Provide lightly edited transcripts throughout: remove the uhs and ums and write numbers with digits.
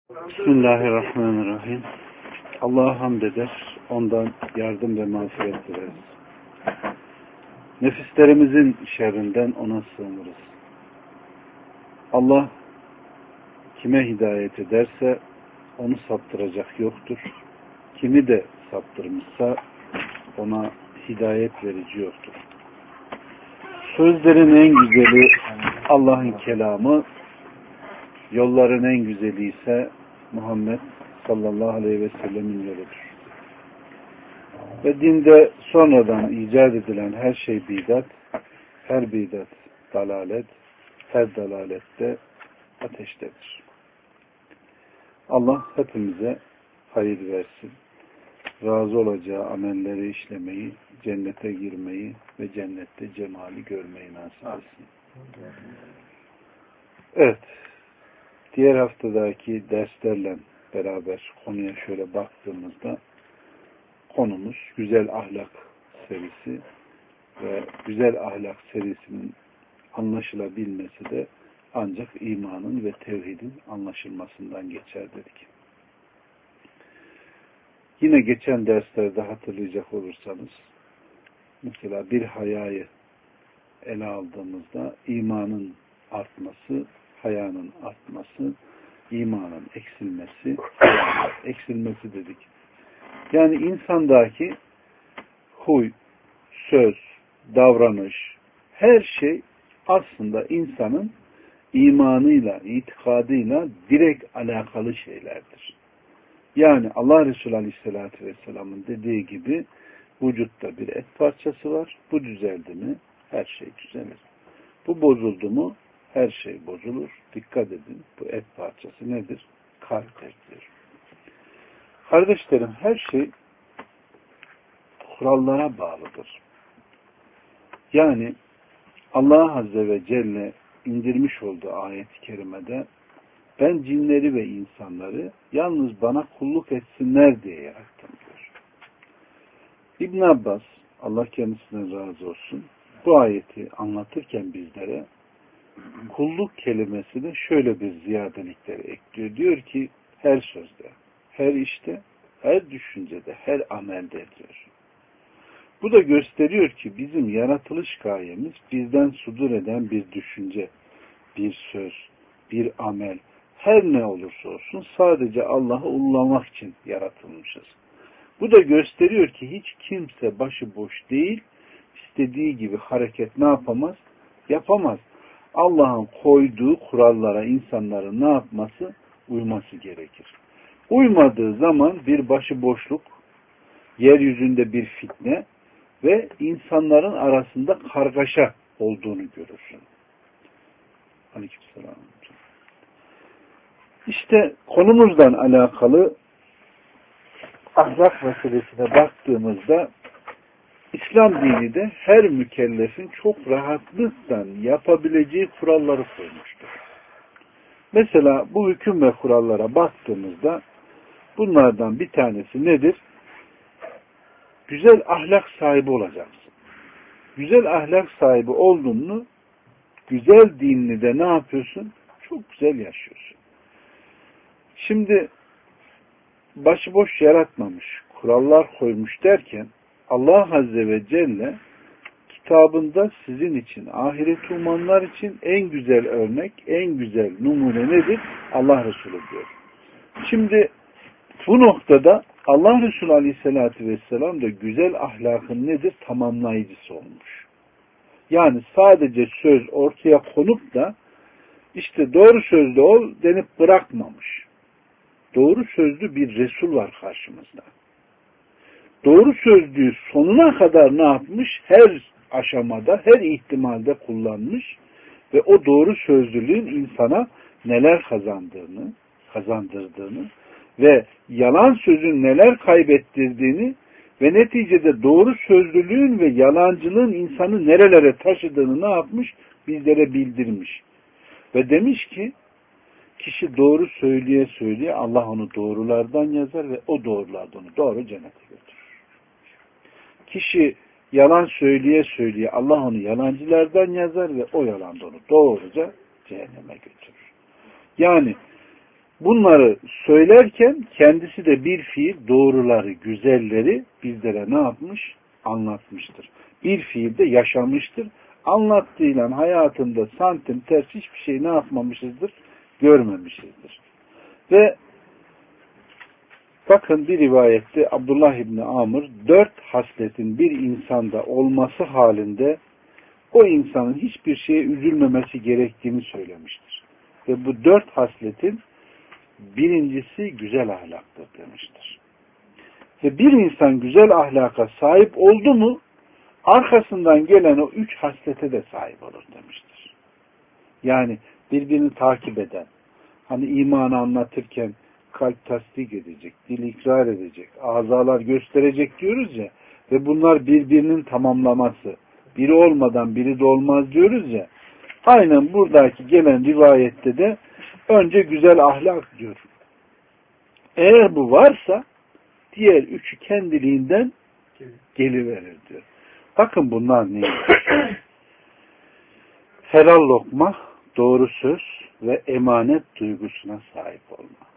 Bismillahirrahmanirrahim. Allah'a hamd eder, ondan yardım ve mağfiret dileriz. Nefislerimizin şerrinden ona sığınırız. Allah kime hidayet ederse onu saptıracak yoktur. Kimi de saptırmışsa ona hidayet verici yoktur. Sözlerin en güzeli Allah'ın kelamı, yolların en güzeli ise Muhammed sallallahu aleyhi ve sellemin yoludur. Ve dinde sonradan icat edilen her şey bidat, her bidat dalalet, her dalalette ateştedir. Allah hepimize hayır versin. Razı olacağı amelleri işlemeyi, cennete girmeyi ve cennette cemali görmeyi nasip etsin. Evet. Diğer haftadaki derslerle beraber konuya şöyle baktığımızda konumuz güzel ahlak serisi ve güzel ahlak serisinin anlaşılabilmesi de ancak imanın ve tevhidin anlaşılmasından geçer dedik. Yine geçen derslerde hatırlayacak olursanız mesela bir hayayı ele aldığımızda imanın artması, hayanın artması, imanın eksilmesi dedik. Yani insandaki huy, söz, davranış, her şey aslında insanın imanıyla, itikadıyla direkt alakalı şeylerdir. Yani Allah Resulü Aleyhisselatü Vesselam'ın dediği gibi vücutta bir et parçası var. Bu düzeldi mi her şey düzelir. Bu bozuldu mu her şey bozulur. Dikkat edin. Bu et parçası nedir? Kalptir. Kardeşlerim, her şey kurallara bağlıdır. Yani Allah Azze ve Celle indirmiş olduğu ayet-i kerimede ben cinleri ve insanları yalnız bana kulluk etsinler diye yarattım diyor. İbn Abbas, Allah kendisine razı olsun, bu ayeti anlatırken bizlere kulluk kelimesine şöyle bir ziyadelikleri ekliyor. Diyor ki her sözde, her işte, her düşüncede, her amelde diyor. Bu da gösteriyor ki bizim yaratılış gayemiz bizden sudur eden bir düşünce, bir söz, bir amel, her ne olursa olsun sadece Allah'ı ulullamak için yaratılmışız. Bu da gösteriyor ki hiç kimse başıboş değil, istediği gibi hareket ne yapamaz? Yapamaz. Allah'ın koyduğu kurallara insanların ne yapması? Uyması gerekir. Uymadığı zaman bir başıboşluk, yeryüzünde bir fitne ve insanların arasında kargaşa olduğunu görürsün. Aleykümselam. İşte konumuzdan alakalı ahlak meselesine baktığımızda İslam dini de her mükellefin çok rahatlıkla yapabileceği kuralları koymuştur. Mesela bu hüküm ve kurallara baktığımızda bunlardan bir tanesi nedir? Güzel ahlak sahibi olacaksın. Güzel ahlak sahibi oldun mu güzel dinini de ne yapıyorsun? Çok güzel yaşıyorsun. Şimdi başıboş yaratmamış, kurallar koymuş derken Allah Azze ve Celle kitabında sizin için, ahiret umanlar için en güzel örnek, en güzel numune nedir? Allah Resulü diyor. Şimdi bu noktada Allah Resulü Aleyhisselatü Vesselam da güzel ahlakın nedir? Tamamlayıcısı olmuş. Yani sadece söz ortaya konup da işte doğru sözlü ol denip bırakmamış. Doğru sözlü bir Resul var karşımızda. Doğru sözlüğü sonuna kadar ne yapmış? Her aşamada, her ihtimalde kullanmış ve o doğru sözlülüğün insana neler kazandırdığını ve yalan sözün neler kaybettirdiğini ve neticede doğru sözlülüğün ve yalancılığın insanı nerelere taşıdığını ne yapmış? Bizlere bildirmiş. Ve demiş ki kişi doğru söyleye Allah onu doğrulardan yazar ve o doğrulardan onu doğru cennete götürür. Kişi yalan söyleye Allah onu yalancılardan yazar ve o yalandan onu doğruca cehenneme götürür. Yani bunları söylerken kendisi de bir fiil doğruları, güzelleri bizlere ne yapmış? Anlatmıştır. Bir fiilde yaşamıştır. Anlattığıyla hayatında santim ters hiçbir şey ne yapmamışızdır? Görmemişizdir. Ve bakın bir rivayette Abdullah İbni Amr 4 hasletin bir insanda olması halinde o insanın hiçbir şeye üzülmemesi gerektiğini söylemiştir. Ve bu 4 hasletin birincisi güzel ahlaktır demiştir. Ve bir insan güzel ahlaka sahip oldu mu arkasından gelen o 3 haslete de sahip olur demiştir. Yani birbirini takip eden, hani imanı anlatırken kalp tasdik edecek, dil ikrar edecek, azalar gösterecek diyoruz ya ve bunlar birbirinin tamamlaması. Biri olmadan biri de olmaz diyoruz ya. Aynen buradaki gelen rivayette de önce güzel ahlak diyor. Eğer bu varsa diğer üçü kendiliğinden geliverir diyor. Bakın bunlar neymiş? Helal lokma, doğru söz ve emanet duygusuna sahip olma.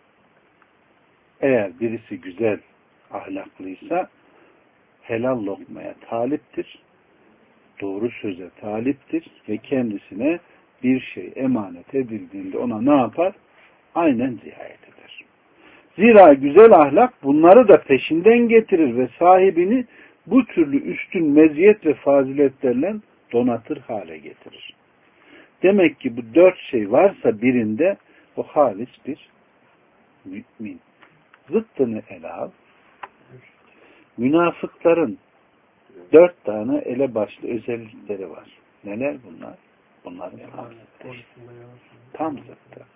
Eğer birisi güzel ahlaklıysa helal lokmaya taliptir, doğru söze taliptir ve kendisine bir şey emanet edildiğinde ona ne yapar? Aynen riayet eder. Zira güzel ahlak bunları da peşinden getirir ve sahibini bu türlü üstün meziyet ve faziletlerle donatır hale getirir. Demek ki bu 4 şey varsa birinde o halis bir mümin. Zıttını ele al. Münafıkların 4 tane elebaşlı özellikleri var. Neler bunlar? Bunların tam zıttı.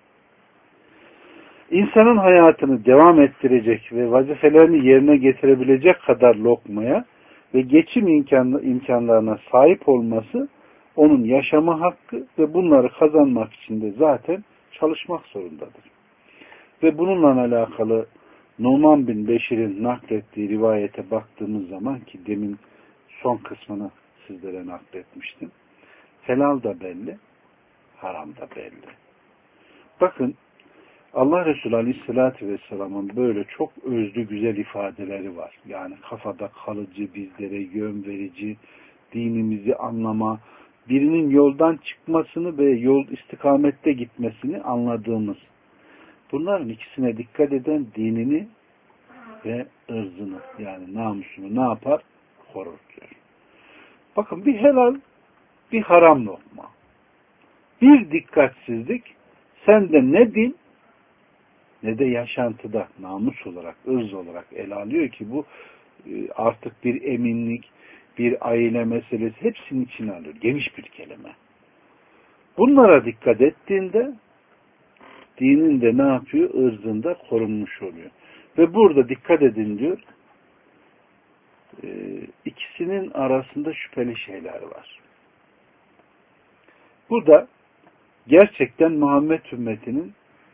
İnsanın hayatını devam ettirecek ve vazifelerini yerine getirebilecek kadar lokmaya ve geçim imkanlarına sahip olması onun yaşama hakkı ve bunları kazanmak için de zaten çalışmak zorundadır. Ve bununla alakalı Numan bin Beşir'in naklettiği rivayete baktığımız zaman ki demin son kısmını sizlere nakletmiştim. Helal da belli, haram da belli. Bakın Allah Resulü Aleyhisselatü Vesselam'ın böyle çok özlü güzel ifadeleri var. Yani kafada kalıcı, bizlere yön verici, dinimizi anlama, birinin yoldan çıkmasını ve yol istikamette gitmesini anladığımız. Bunların ikisine dikkat eden dinini ve ırzını yani namusunu ne yapar? Korur diyor. Bakın bir helal, bir haram lokma. Bir dikkatsizlik sende ne din ne de yaşantıda namus olarak, ırz olarak ele alıyor ki bu artık bir eminlik, bir aile meselesi hepsinin içine alıyor. Geniş bir kelime. Bunlara dikkat ettiğinde dininde ne yapıyor? Irzında korunmuş oluyor. Ve burada dikkat edin diyor ikisinin arasında şüpheli şeyler var. Bu da gerçekten Muhammed ümmetinin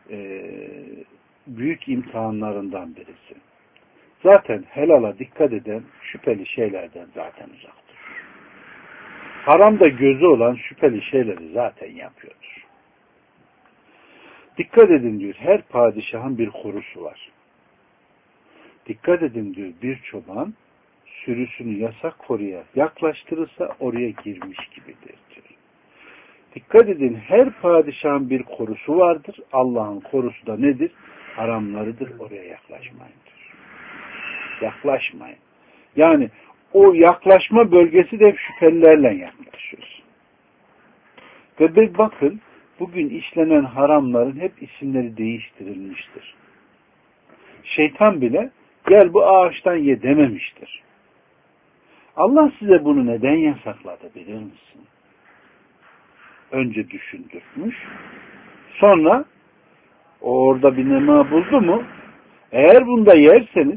büyük imtihanlarından birisi. Zaten helala dikkat eden şüpheli şeylerden zaten uzaktır. Haramda gözü olan şüpheli şeyleri zaten yapıyordur. Dikkat edin diyor, her padişahın bir korusu var. Dikkat edin diyor, bir çoban sürüsünü yasak koruya yaklaştırırsa oraya girmiş gibidir diyor. Dikkat edin, her padişahın bir korusu vardır. Allah'ın korusu da nedir? Haramlarıdır. Oraya yaklaşmayın diyor. Yaklaşmayın. Yani o yaklaşma bölgesi de hep şüphelilerle yaklaşıyoruz. Ve bir bakın, bugün işlenen haramların hep isimleri değiştirilmiştir. Şeytan bile gel bu ağaçtan ye dememiştir. Allah size bunu neden yasakladı bilir misin? Önce düşündürmüş. Sonra orada bir nema buldu mu? Eğer bunda yerseniz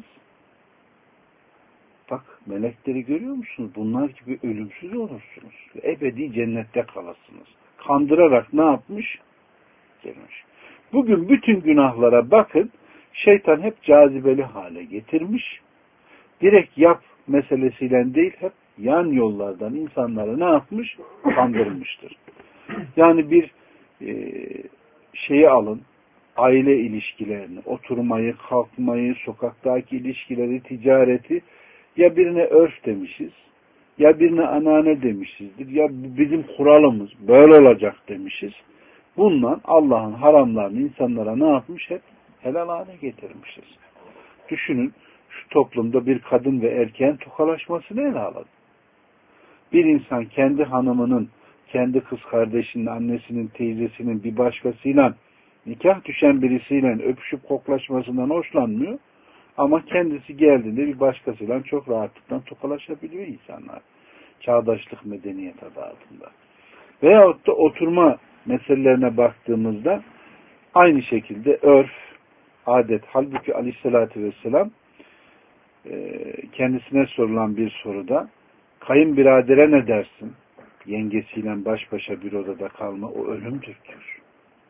bak melekleri görüyor musunuz? Bunlar gibi ölümsüz olursunuz. Ebedi cennette kalırsınız. Kandırarak ne yapmış? Gelmiş. Bugün bütün günahlara bakın. Şeytan hep cazibeli hale getirmiş. Direkt yap meselesiyle değil hep yan yollardan insanları ne yapmış? Kandırmıştır. Yani bir şeyi alın, aile ilişkilerini, oturmayı, kalkmayı, sokaktaki ilişkileri, ticareti ya birine örf demişiz, ya birine anane demişizdir, ya bizim kuralımız böyle olacak demişiz. Bundan Allah'ın haramlarını insanlara ne yapmış? Hep helal hale getirmişiz. Düşünün, şu toplumda bir kadın ve erkeğin tokalaşmasını ele alalım. Bir insan kendi hanımının, kendi kız kardeşinin, annesinin, teyzesinin bir başkasıyla, nikah düşen birisiyle öpüşüp koklaşmasından hoşlanmıyor. Ama kendisi geldiğinde bir başkasıyla çok rahatlıkla tokalaşabiliyor insanlar. Çağdaşlık, medeniyet adı altında. Veyahut da oturma meselelerine baktığımızda aynı şekilde örf, adet. Halbuki aleyhissalatü vesselam kendisine sorulan bir soruda kayınbiradere ne dersin? Yengesiyle baş başa bir odada kalma o ölümdür diyor.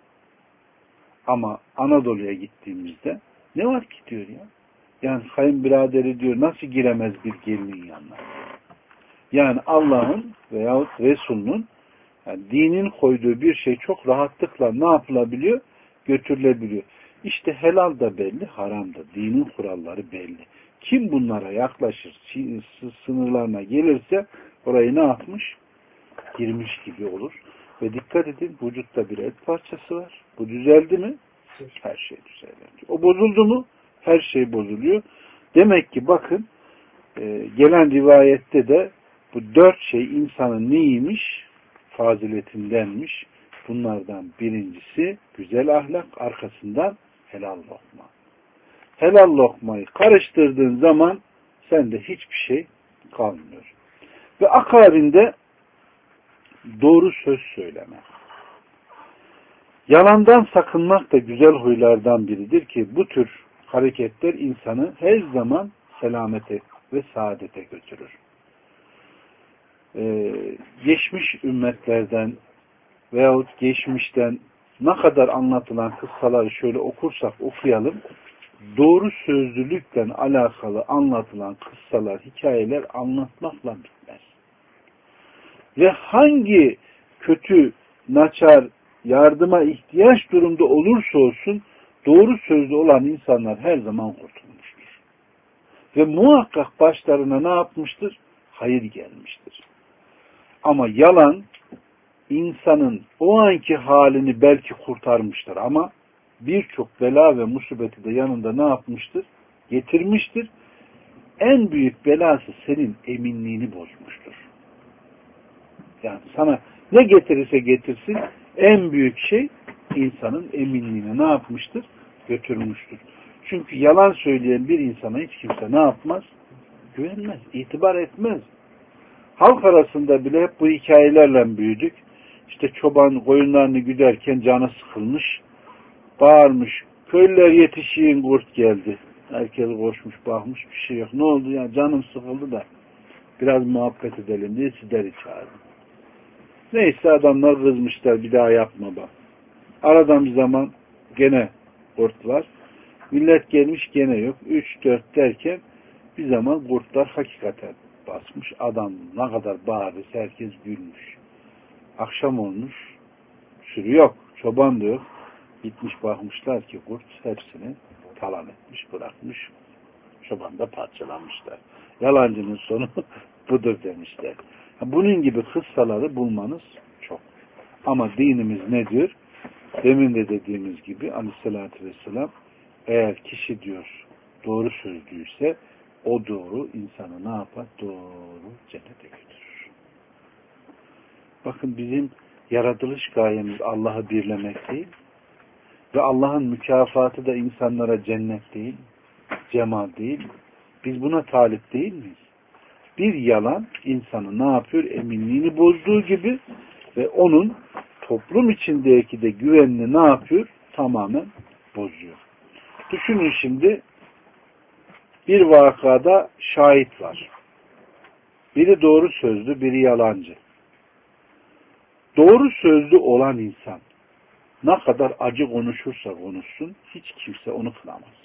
Ama Anadolu'ya gittiğimizde ne var ki diyor ya? Yani kayınbiraderi diyor nasıl giremez bir gelinin yanına? Yani Allah'ın veyahut Resul'ün yani dinin koyduğu bir şey çok rahatlıkla ne yapılabiliyor? Götürülebiliyor. İşte helal da belli, haram da. Dinin kuralları belli. Kim bunlara yaklaşır, sınırlarına gelirse orayı ne yapmış? Girmiş gibi olur. Ve dikkat edin, vücutta bir et parçası var. Bu düzeldi mi? Her şey düzelir. O bozuldu mu? Her şey bozuluyor. Demek ki bakın, gelen rivayette de bu 4 şey insanın neymiş? Faziletindenmiş. Bunlardan birincisi güzel ahlak, arkasından helal lokma. Helal lokmayı karıştırdığın zaman sende hiçbir şey kalmıyor. Ve akabinde doğru söz söyleme. Yalandan sakınmak da güzel huylardan biridir ki bu tür hareketler insanı her zaman selamete ve saadete götürür. Geçmiş ümmetlerden veyahut geçmişten ne kadar anlatılan kıssaları şöyle okursak okuyalım, doğru sözlülükle alakalı anlatılan kıssalar, hikayeler anlatmakla bitmez. Ve hangi kötü, naçar, yardıma ihtiyaç durumda olursa olsun doğru sözlü olan insanlar her zaman kurtulmuştur. Ve muhakkak başlarına ne yapmıştır? Hayır gelmiştir. Ama yalan insanın o anki halini belki kurtarmıştır ama birçok bela ve musibeti de yanında ne yapmıştır? Getirmiştir. En büyük belası senin eminliğini bozmuştur. Yani sana ne getirirse getirsin en büyük şey insanın eminliğine ne yapmıştır? Götürmüştür. Çünkü yalan söyleyen bir insana hiç kimse ne yapmaz? Güvenmez, itibar etmez. Halk arasında bile hep bu hikayelerle büyüdük. İşte çoban koyunlarını güderken canı sıkılmış, bağırmış. Köylüler yetişiyin kurt geldi. Herkes koşmuş, bakmış bir şey yok. Ne oldu ya? Canım sıkıldı da biraz muhabbet edelim diye Sider'i çağırdı. Neyse adamlar kızmışlar bir daha yapma bak. Aradan bir zaman gene kurt var. Millet gelmiş gene yok. 3-4 derken bir zaman kurtlar hakikaten basmış. Adam ne kadar bağırırsa herkes gülmüş. Akşam olmuş. Sürü yok. Çoban da yok. Gitmiş bakmışlar ki kurt hepsini talan etmiş, bırakmış. Çoban da parçalanmışlar. Yalancının sonu budur demişler. Bunun gibi kıssaları bulmanız çok. Ama dinimiz nedir? Demin de dediğimiz gibi aleyhissalatü vesselam eğer kişi diyor doğru sözlüyse o doğru insanı ne yapar? Doğru cennete götürür. Bakın bizim yaratılış gayemiz Allah'ı birlemek değil ve Allah'ın mükafatı da insanlara cennet değil, cemal değil. Biz buna talip değil miyiz? Bir yalan insanı ne yapıyor? Eminliğini bozduğu gibi ve onun toplum içindeki de güvenini ne yapıyor? Tamamen bozuyor. Düşünün şimdi bir vakada şahit var. Biri doğru sözlü, biri yalancı. Doğru sözlü olan insan ne kadar acı konuşursa konuşsun hiç kimse onu kınamaz.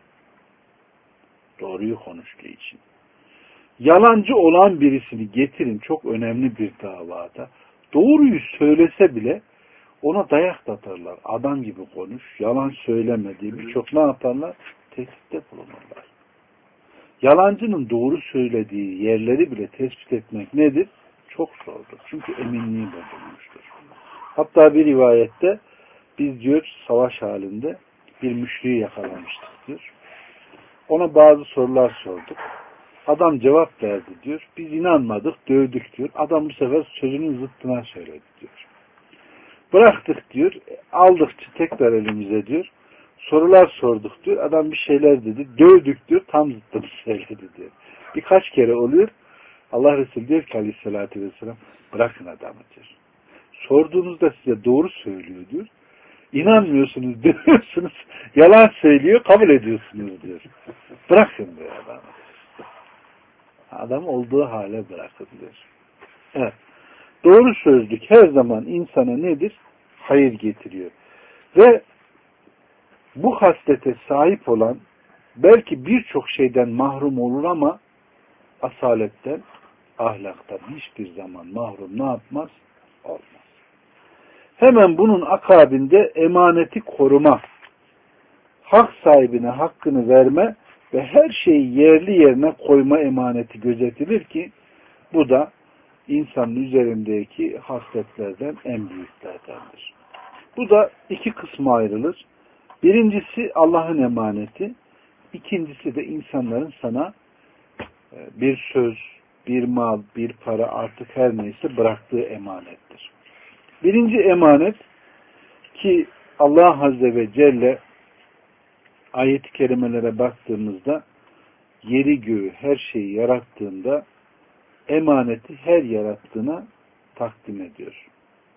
Doğruyu konuştuğu için. Yalancı olan birisini getirin çok önemli bir davada. Doğruyu söylese bile Ona dayak da atarlar. Adam gibi konuş, yalan söyleme diye birçok ne yaparlar? Tehditte bulunurlar. Yalancının doğru söylediği yerleri bile tespit etmek nedir? Çok zordur. Çünkü eminliği bozulmuştur. Hatta bir rivayette biz diyor savaş halinde bir müşriği yakalamıştık diyor. Ona bazı sorular sorduk. Adam cevap verdi diyor. Biz inanmadık, dövdük diyor. Adam bu sefer sözünün zıttına söyledi diyor. Bıraktık diyor. Aldıkça tekrar elimize diyor. Sorular sorduk diyor. Adam bir şeyler dedi. Dövdük diyor. Tam zıttını söyledi diyor. Birkaç kere oluyor. Allah Resulü diyor ki aleyhissalatü vesselam bırakın adamı diyor. Sorduğunuzda size doğru söylüyor diyor. İnanmıyorsunuz, dövüyorsunuz. Yalan söylüyor, kabul ediyorsunuz diyor. Bırakın diyor adamı. Adam olduğu hale bırakın diyor. Evet. Doğru sözlük her zaman insana nedir? Hayır getiriyor. Ve bu haslete sahip olan belki birçok şeyden mahrum olur ama asaletten, ahlaktan hiçbir zaman mahrum ne yapmaz? Olmaz. Hemen bunun akabinde emaneti koruma, hak sahibine hakkını verme ve her şeyi yerli yerine koyma emaneti gözetilir ki bu da insanın üzerindeki hasletlerden en büyüklerdendir. Bu da iki kısma ayrılır. Birincisi Allah'ın emaneti, ikincisi de insanların sana bir söz, bir mal, bir para artık her neyse bıraktığı emanettir. Birinci emanet ki Allah Azze ve Celle ayet-i kerimelere baktığımızda yeri göğü her şeyi yarattığında emaneti her yarattığına takdim ediyor.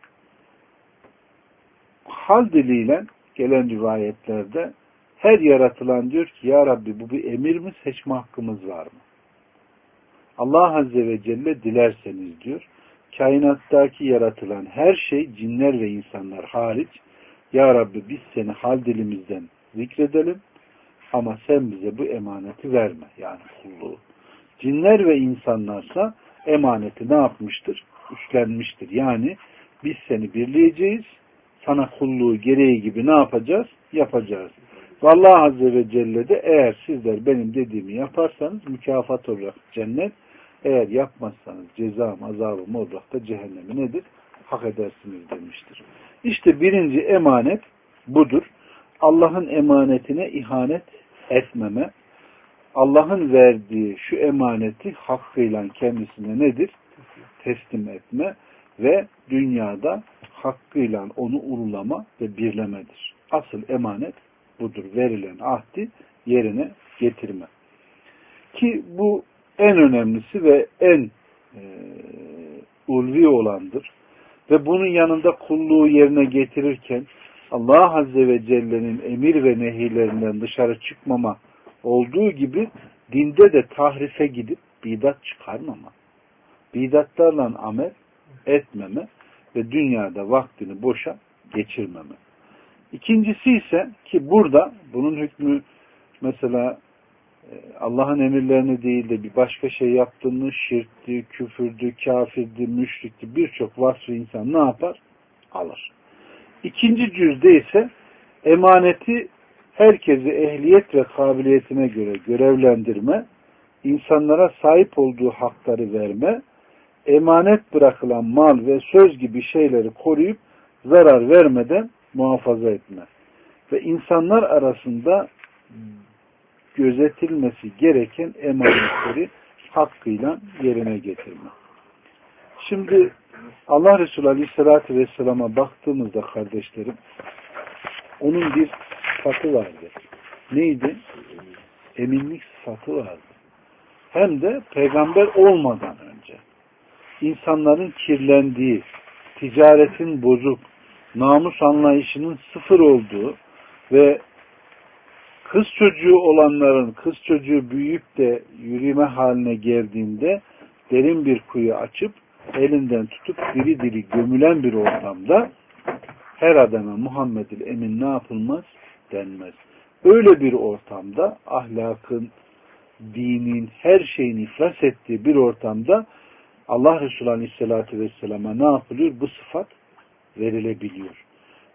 Hal diliyle gelen rivayetlerde her yaratılan diyor ki ya Rabbi bu bir emir mi, seçme hakkımız var mı? Allah Azze ve Celle dilerseniz diyor kainattaki yaratılan her şey cinler ve insanlar hariç ya Rabbi biz seni hal dilimizden zikredelim ama sen bize bu emaneti verme. Yani kulluğu. Cinler ve insanlarsa emaneti ne yapmıştır? Üstlenmiştir. Yani biz seni birleyeceğiz. Sana kulluğu gereği gibi ne yapacağız? Yapacağız. Vallahi Azze ve Celle de eğer sizler benim dediğimi yaparsanız mükafat olarak cennet, eğer yapmazsanız cezam, azabım olarak da cehennemi nedir? Hak edersiniz demiştir. İşte birinci emanet budur. Allah'ın emanetine ihanet etmeme, Allah'ın verdiği şu emaneti hakkıyla kendisine nedir? Teslim etme ve dünyada hakkıyla onu ululama ve birlemedir. Asıl emanet budur. Verilen ahdi yerine getirme. Ki bu en önemlisi ve en ulvi olandır. Ve bunun yanında kulluğu yerine getirirken Allah Azze ve Celle'nin emir ve nehirlerinden dışarı çıkmama olduğu gibi dinde de tahrife gidip bidat çıkarmama, bidatlarla amel etmeme ve dünyada vaktini boşa geçirmeme. İkincisi ise ki burada bunun hükmü mesela Allah'ın emirlerini değil de bir başka şey yaptığını şirkti, küfürdü, kafirdi, müşrikti birçok vasfı insan ne yapar? Alır. İkinci cüzde ise emaneti herkesi ehliyet ve kabiliyetine göre görevlendirme, insanlara sahip olduğu hakları verme, emanet bırakılan mal ve söz gibi şeyleri koruyup zarar vermeden muhafaza etme ve insanlar arasında gözetilmesi gereken emanetleri hakkıyla yerine getirme. Şimdi Allah Resulü Aleyhisselatü Vesselam'a baktığımızda kardeşlerim, onun bir sıfatı vardı. Neydi? Eminlik sıfatı vardı. Hem de peygamber olmadan önce. İnsanların kirlendiği, ticaretin bozuk, namus anlayışının sıfır olduğu ve kız çocuğu olanların kız çocuğu büyüyüp de yürüme haline geldiğinde derin bir kuyu açıp elinden tutup diri diri gömülen bir ortamda her adama Muhammed'il Emin ne yapılmaz? Denmez. Öyle bir ortamda ahlakın, dinin, her şeyin iflas ettiği bir ortamda Allah Resulü Aleyhisselatü Vesselam'a ne yapılıyor? Bu sıfat verilebiliyor.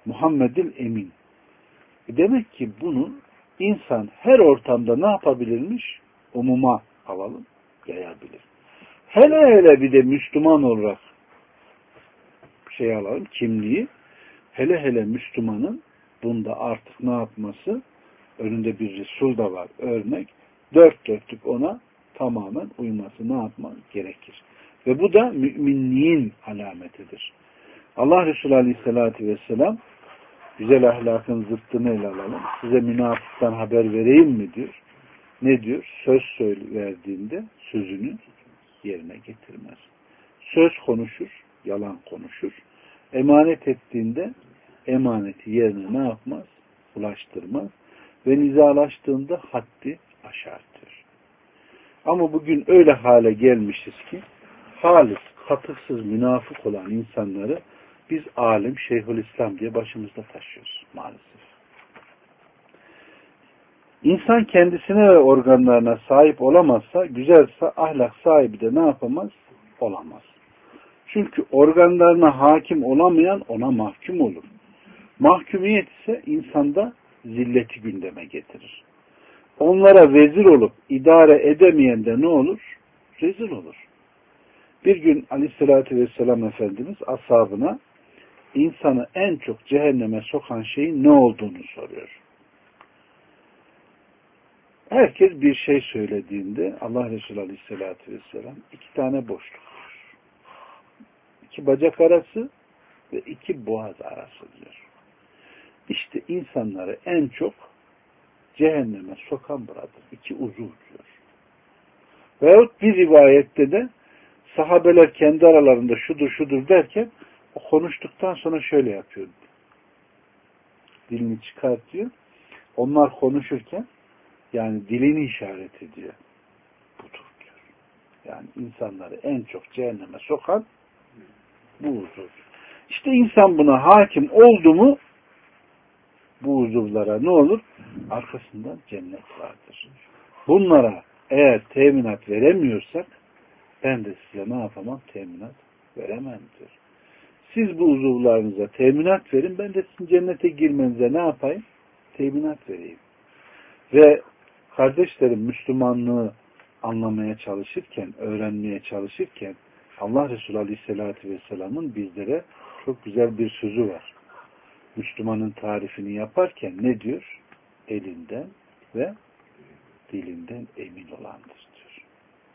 Muhammed'il Emin. Demek ki bunu insan her ortamda ne yapabilirmiş? Umuma alalım, yayabilir. Hele hele bir de Müslüman olarak alalım, kimliği. Hele hele Müslümanın bunda artık ne yapması? Önünde bir Resul da var, örnek. Dört dörtlük ona tamamen uyması ne yapmak gerekir? Ve bu da müminliğin alametidir. Allah Resulü Aleyhisselatü Vesselam güzel ahlakın zıttını ele alalım. Size münafıktan haber vereyim mi diyor. Ne diyor? Söz verdiğinde sözünü yerine getirmez. Söz konuşur, yalan konuşur. Emanet ettiğinde emaneti yerine ne yapmaz? Ulaştırmaz. Ve nizalaştığında haddi aşartır. Ama bugün öyle hale gelmişiz ki halis, katıksız, münafık olan insanları biz alim, Şeyhülislam diye başımızda taşıyoruz maalesef. İnsan kendisine ve organlarına sahip olamazsa, güzelse ahlak sahibi de ne yapamaz? Olamaz. Çünkü organlarına hakim olamayan ona mahkum olur. Mahkumiyet ise insanda zilleti gündeme getirir. Onlara vezir olup idare edemeyen de ne olur? Rezil olur. Bir gün Aleyhisselatü Vesselam Efendimiz ashabına insanı en çok cehenneme sokan şeyin ne olduğunu soruyor. Herkes bir şey söylediğinde Allah Resulü Aleyhisselatü Vesselam 2 tane boşluk var. 2 bacak arası ve 2 boğaz arası diyor. İşte insanları en çok cehenneme sokan buradır. 2 uzuv diyor. Veyahut bir rivayette de sahabeler kendi aralarında şudur derken o konuştuktan sonra şöyle yapıyor. Dilini çıkartıyor. Onlar konuşurken yani dilini işaret ediyor. Budur diyor. Yani insanları en çok cehenneme sokan bu uzuv. İşte insan buna hakim oldu mu bu uzuvlara ne olur? Arkasından cennet vardır. Bunlara eğer teminat veremiyorsak ben de size ne yapamam? Teminat veremem diyor. Siz bu uzuvlarınıza teminat verin, ben de sizin cennete girmenize ne yapayım? Teminat vereyim. Ve kardeşlerim Müslümanlığı anlamaya çalışırken, öğrenmeye çalışırken Allah Resulü Aleyhisselatü Vesselam'ın bizlere çok güzel bir sözü var. Müslümanın tarifini yaparken ne diyor? Elinden ve dilinden emin olandır diyor.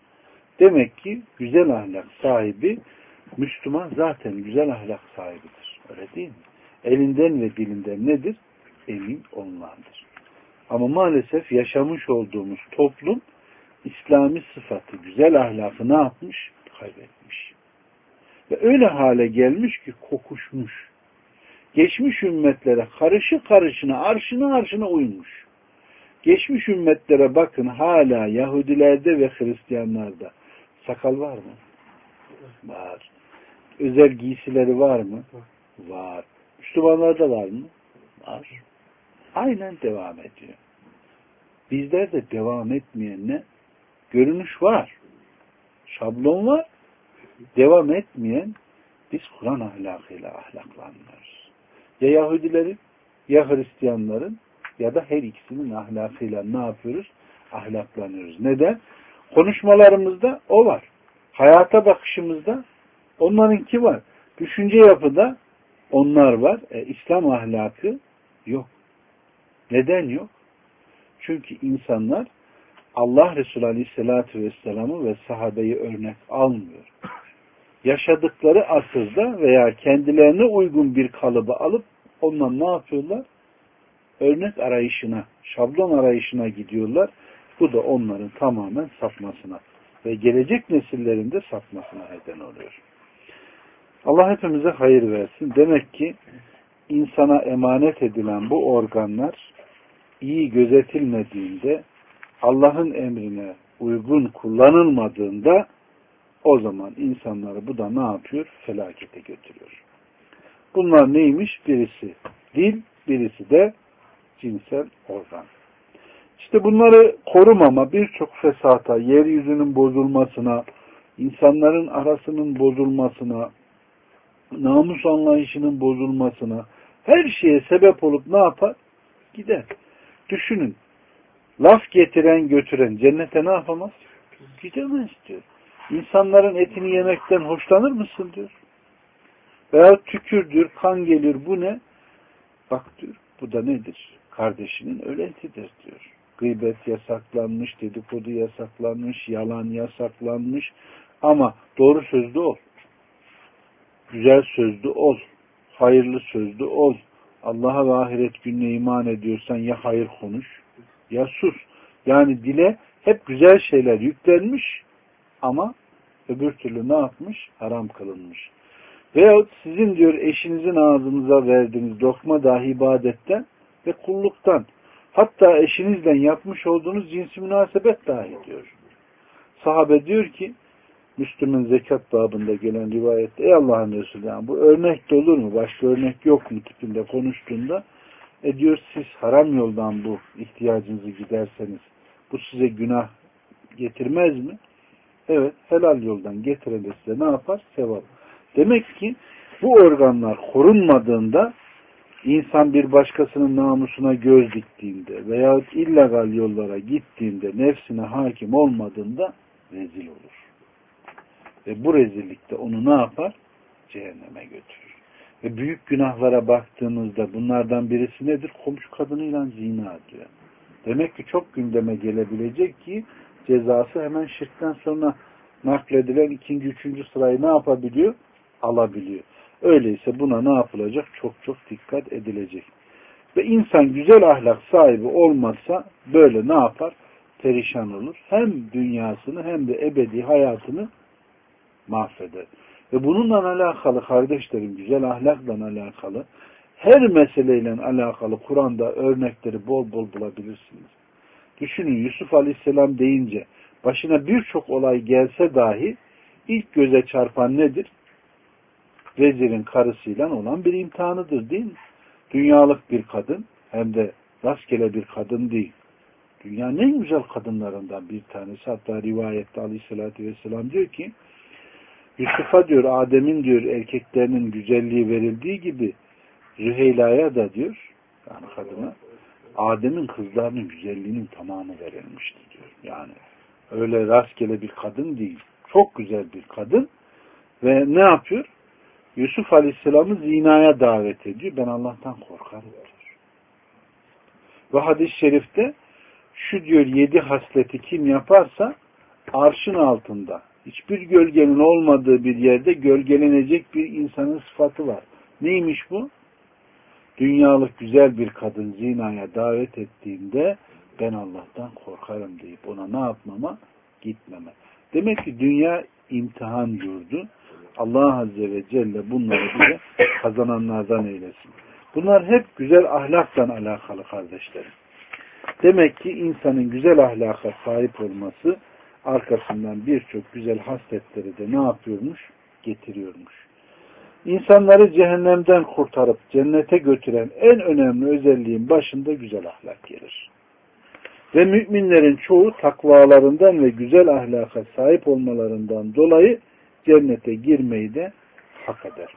Demek ki güzel ahlak sahibi Müslüman zaten güzel ahlak sahibidir. Öyle değil mi? Elinden ve dilinden nedir? Emin olunandır. Ama maalesef yaşamış olduğumuz toplum İslami sıfatı, güzel ahlakı ne yapmış? Kaybetmiş. Ve öyle hale gelmiş ki kokuşmuş. Geçmiş ümmetlere karışına, arşına uymuş. Geçmiş ümmetlere bakın hala Yahudilerde ve Hristiyanlarda sakal var mı? Var. Özel giysileri var mı? Var. Müslümanlarda var mı? Var. Aynen devam ediyor. Bizlerde devam etmeyen ne? Görünüş var. Şablon var. Devam etmeyen biz Kur'an ahlakıyla ahlaklanmıyoruz. Ya Yahudilerin ya Hristiyanların ya da her ikisinin ahlakıyla ne yapıyoruz? Ahlaklanıyoruz. Neden? Konuşmalarımızda o var. Hayata bakışımızda onlarınki var. Düşünce yapıda onlar var. İslam ahlakı yok. Neden yok? Çünkü insanlar Allah Resulü Aleyhisselatü Vesselam'ı ve sahabeyi örnek almıyor. Yaşadıkları asırda veya kendilerine uygun bir kalıbı alıp ondan ne yapıyorlar? Örnek arayışına, şablon arayışına gidiyorlar. Bu da onların tamamen sapmasına ve gelecek nesillerin de sapmasına neden oluyor. Allah hepimize hayır versin. Demek ki insana emanet edilen bu organlar iyi gözetilmediğinde, Allah'ın emrine uygun kullanılmadığında o zaman insanları bu da ne yapıyor? Felakete götürüyor. Bunlar neymiş? Birisi dil, birisi de cinsel organ. İşte bunları korumama birçok fesata, yeryüzünün bozulmasına, insanların arasının bozulmasına, namus anlayışının bozulmasına, Her şeye sebep olup ne yapar? Gider. Düşünün. Laf getiren götüren cennete ne yapamaz? Gidemez diyor. İnsanların etini yemekten hoşlanır mısın diyor. Veya tükür diyor, kan gelir, bu ne? Bak diyor, bu da nedir? Kardeşinin öletidir diyor. Gıybet yasaklanmış, dedikodu yasaklanmış, yalan yasaklanmış. Ama doğru sözlü ol. Güzel sözlü ol. Hayırlı sözlü ol. Allah'a ve ahiret gününe iman ediyorsan ya hayır konuş ya sus. Yani dile hep güzel şeyler yüklenmiş ama öbür türlü ne yapmış? Haram kılınmış. Veyahut sizin diyor eşinizin ağzınıza verdiğiniz lokma dahi ibadetten ve kulluktan. Hatta eşinizle yapmış olduğunuz cinsi münasebet dahi diyor. Sahabe diyor ki Müslüm'ün zekat babında gelen rivayette ey Allah'ın Resulü yani bu örnek de olur mu? Başka örnek yok mu tipinde konuştuğunda diyor siz haram yoldan bu ihtiyacınızı giderseniz bu size günah getirmez mi? Evet, helal yoldan getirene size ne yapar? Sevap. Demek ki bu organlar korunmadığında insan bir başkasının namusuna göz diktiğinde veyahut illegal yollara gittiğinde nefsine hakim olmadığında rezil olur. Ve bu rezillikte onu ne yapar? Cehenneme götürür. Ve büyük günahlara baktığımızda bunlardan birisi nedir? Komşu kadınıyla zina diyor. Demek ki çok gündeme gelebilecek ki cezası hemen şirkten sonra nakledilen ikinci, üçüncü sırayı ne yapabiliyor? Alabiliyor. Öyleyse buna ne yapılacak? Çok çok dikkat edilecek. Ve insan güzel ahlak sahibi olmazsa böyle ne yapar? Perişan olur. Hem dünyasını hem de ebedi hayatını mahveder. Ve bununla alakalı kardeşlerim, güzel ahlakla alakalı her meseleyle alakalı Kur'an'da örnekleri bol bol bulabilirsiniz. Düşünün Yusuf Aleyhisselam deyince başına birçok olay gelse dahi ilk göze çarpan nedir? Vezirin karısıyla olan bir imtihanıdır değil mi? Dünyalık bir kadın hem de rastgele bir kadın değil. Dünyanın en güzel kadınlarından bir tanesi. Hatta rivayette Aleyhisselatü Vesselam diyor ki Yusuf'a diyor Adem'in diyor erkeklerinin güzelliği verildiği gibi Züheyla'ya da diyor yani kadına Adem'in kızlarının güzelliğinin tamamı verilmişti diyor. Yani öyle rastgele bir kadın değil. Çok güzel bir kadın ve ne yapıyor? Yusuf Aleyhisselam'ı zinaya davet ediyor. Ben Allah'tan korkarım diyor. Ve hadis-i şerifte şu diyor 7 hasleti kim yaparsa arşın altında hiçbir gölgenin olmadığı bir yerde gölgelenecek bir insanın sıfatı var. Neymiş bu? Dünyalık güzel bir kadın zinaya davet ettiğinde ben Allah'tan korkarım deyip ona ne yapmama? Gitmeme. Demek ki dünya imtihan yurdu. Allah Azze ve Celle bunları bize kazananlardan eylesin. Bunlar hep güzel ahlakla alakalı kardeşlerim. Demek ki insanın güzel ahlaka sahip olması arkasından birçok güzel hasletleri de ne yapıyormuş? Getiriyormuş. İnsanları cehennemden kurtarıp cennete götüren en önemli özelliğin başında güzel ahlak gelir. Ve müminlerin çoğu takvalarından ve güzel ahlaka sahip olmalarından dolayı cennete girmeyi de hak eder.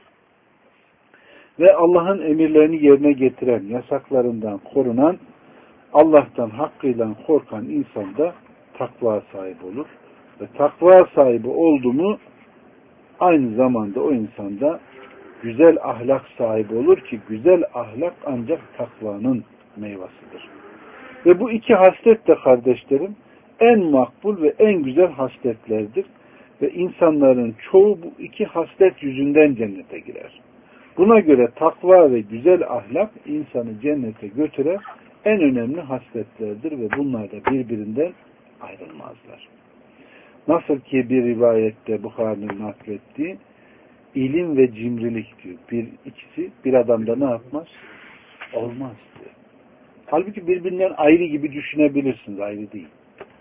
Ve Allah'ın emirlerini yerine getiren, yasaklarından korunan, Allah'tan hakkıyla korkan insan da takva sahibi olur. Ve takva sahibi oldu mu aynı zamanda o insanda güzel ahlak sahibi olur ki güzel ahlak ancak takvanın meyvasıdır. Ve bu iki haslet de kardeşlerim en makbul ve en güzel hasletlerdir. Ve insanların çoğu bu iki haslet yüzünden cennete girer. Buna göre takva ve güzel ahlak insanı cennete götüren en önemli hasletlerdir ve bunlar da birbirinden ayrılmazlar. Nasıl ki bir rivayette Bukhari'nin naklettiği ilim ve cimrilik diyor. İkisi bir adamda ne yapmaz? Olmaz diyor. Halbuki birbirinden ayrı gibi düşünebilirsiniz. Ayrı değil.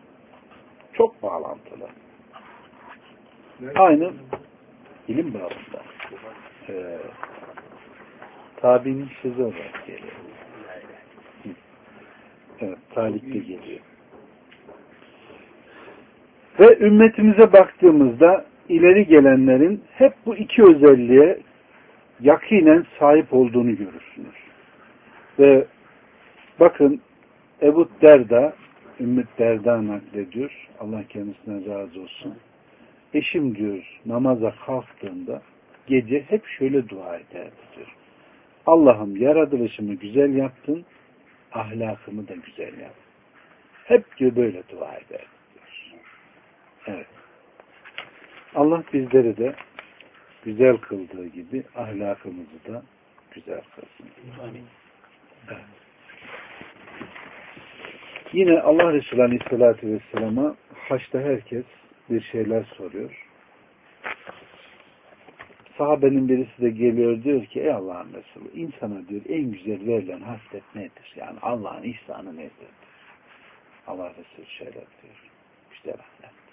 Çok bağlantılı. Aynı ilim bağlamında. Tabi'nin sözü olarak geliyor. Evet, talikte geliyor. Ve ümmetimize baktığımızda ileri gelenlerin hep bu iki özelliğe yakinen sahip olduğunu görürsünüz. Ve bakın Ebu Derda, Ümmü Derda naklediyor. Allah kendisine razı olsun. Eşim diyor namaza kalktığında gece hep şöyle dua ederdi diyor. Allah'ım yaratılışımı güzel yaptın, ahlakımı da güzel yap. Hep diyor böyle dua ederdi diyor. Evet. Allah bizleri de güzel kıldığı gibi ahlakımızı da güzel kılsın. Amin. Evet. Yine Allah Resulü Aleyhisselatü Vesselam'a haçta herkes bir şeyler soruyor. Sahabenin birisi de geliyor diyor ki ey Allah'ın Resulü insana diyor en güzel verilen haslet nedir? Yani Allah'ın ihsanı nedir? Allah Resulü şöyle diyor. Güzel ahlaktır.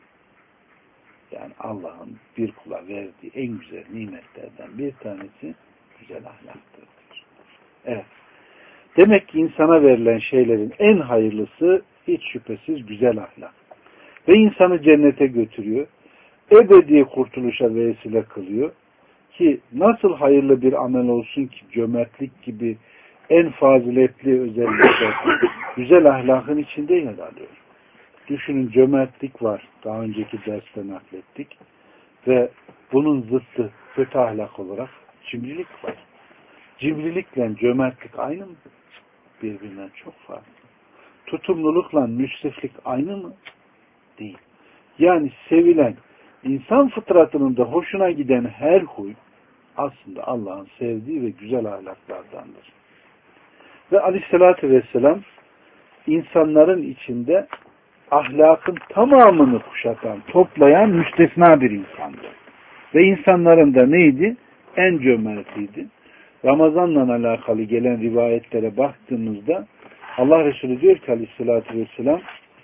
Yani Allah'ın bir kula verdiği en güzel nimetlerden bir tanesi güzel ahlaktır. Evet. Demek ki insana verilen şeylerin en hayırlısı hiç şüphesiz güzel ahlak. Ve insanı cennete götürüyor. Ebedi kurtuluşa vesile kılıyor. Ki nasıl hayırlı bir amel olsun ki cömertlik gibi en faziletli özellikler güzel ahlakın içinde yer alıyor. Düşünün cömertlik var. Daha önceki derste naklettik. Ve bunun zıttı kötü ahlak olarak cimrilik var. Cimrilikle cömertlik aynı mı? Birbirinden çok farklı. Tutumlulukla müsriflik aynı mı? Değil. Yani sevilen, insan fıtratının da hoşuna giden her huy aslında Allah'ın sevdiği ve güzel ahlaklardandır. Ve Aleyhisselatü Vesselam insanların içinde ahlakın tamamını kuşatan, toplayan müstesna bir insandı. Ve insanların da neydi? En cömertiydi. Ramazan'la alakalı gelen rivayetlere baktığımızda Allah Resulü diyor ki Aleyhisselatü Vesselam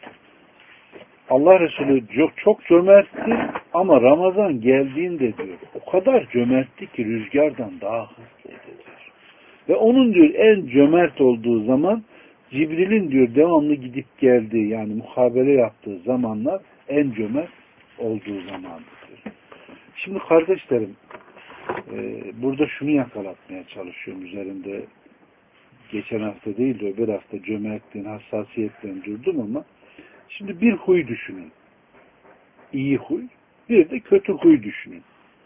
Allah Resulü çok cömertti ama Ramazan geldiğinde diyor o kadar cömertti ki rüzgardan daha hızlıydı diyor. Ve onun diyor en cömert olduğu zaman Cibril'in diyor devamlı gidip geldiği yani muhabere yaptığı zamanlar en cömert olduğu zamandır diyor. Şimdi kardeşlerim burada şunu yakalatmaya çalışıyorum üzerinde geçen hafta değil de öbür hafta cömertliğin hassasiyetle durdum ama şimdi bir huy düşünün. İyi huy, bir de kötü huy düşünün.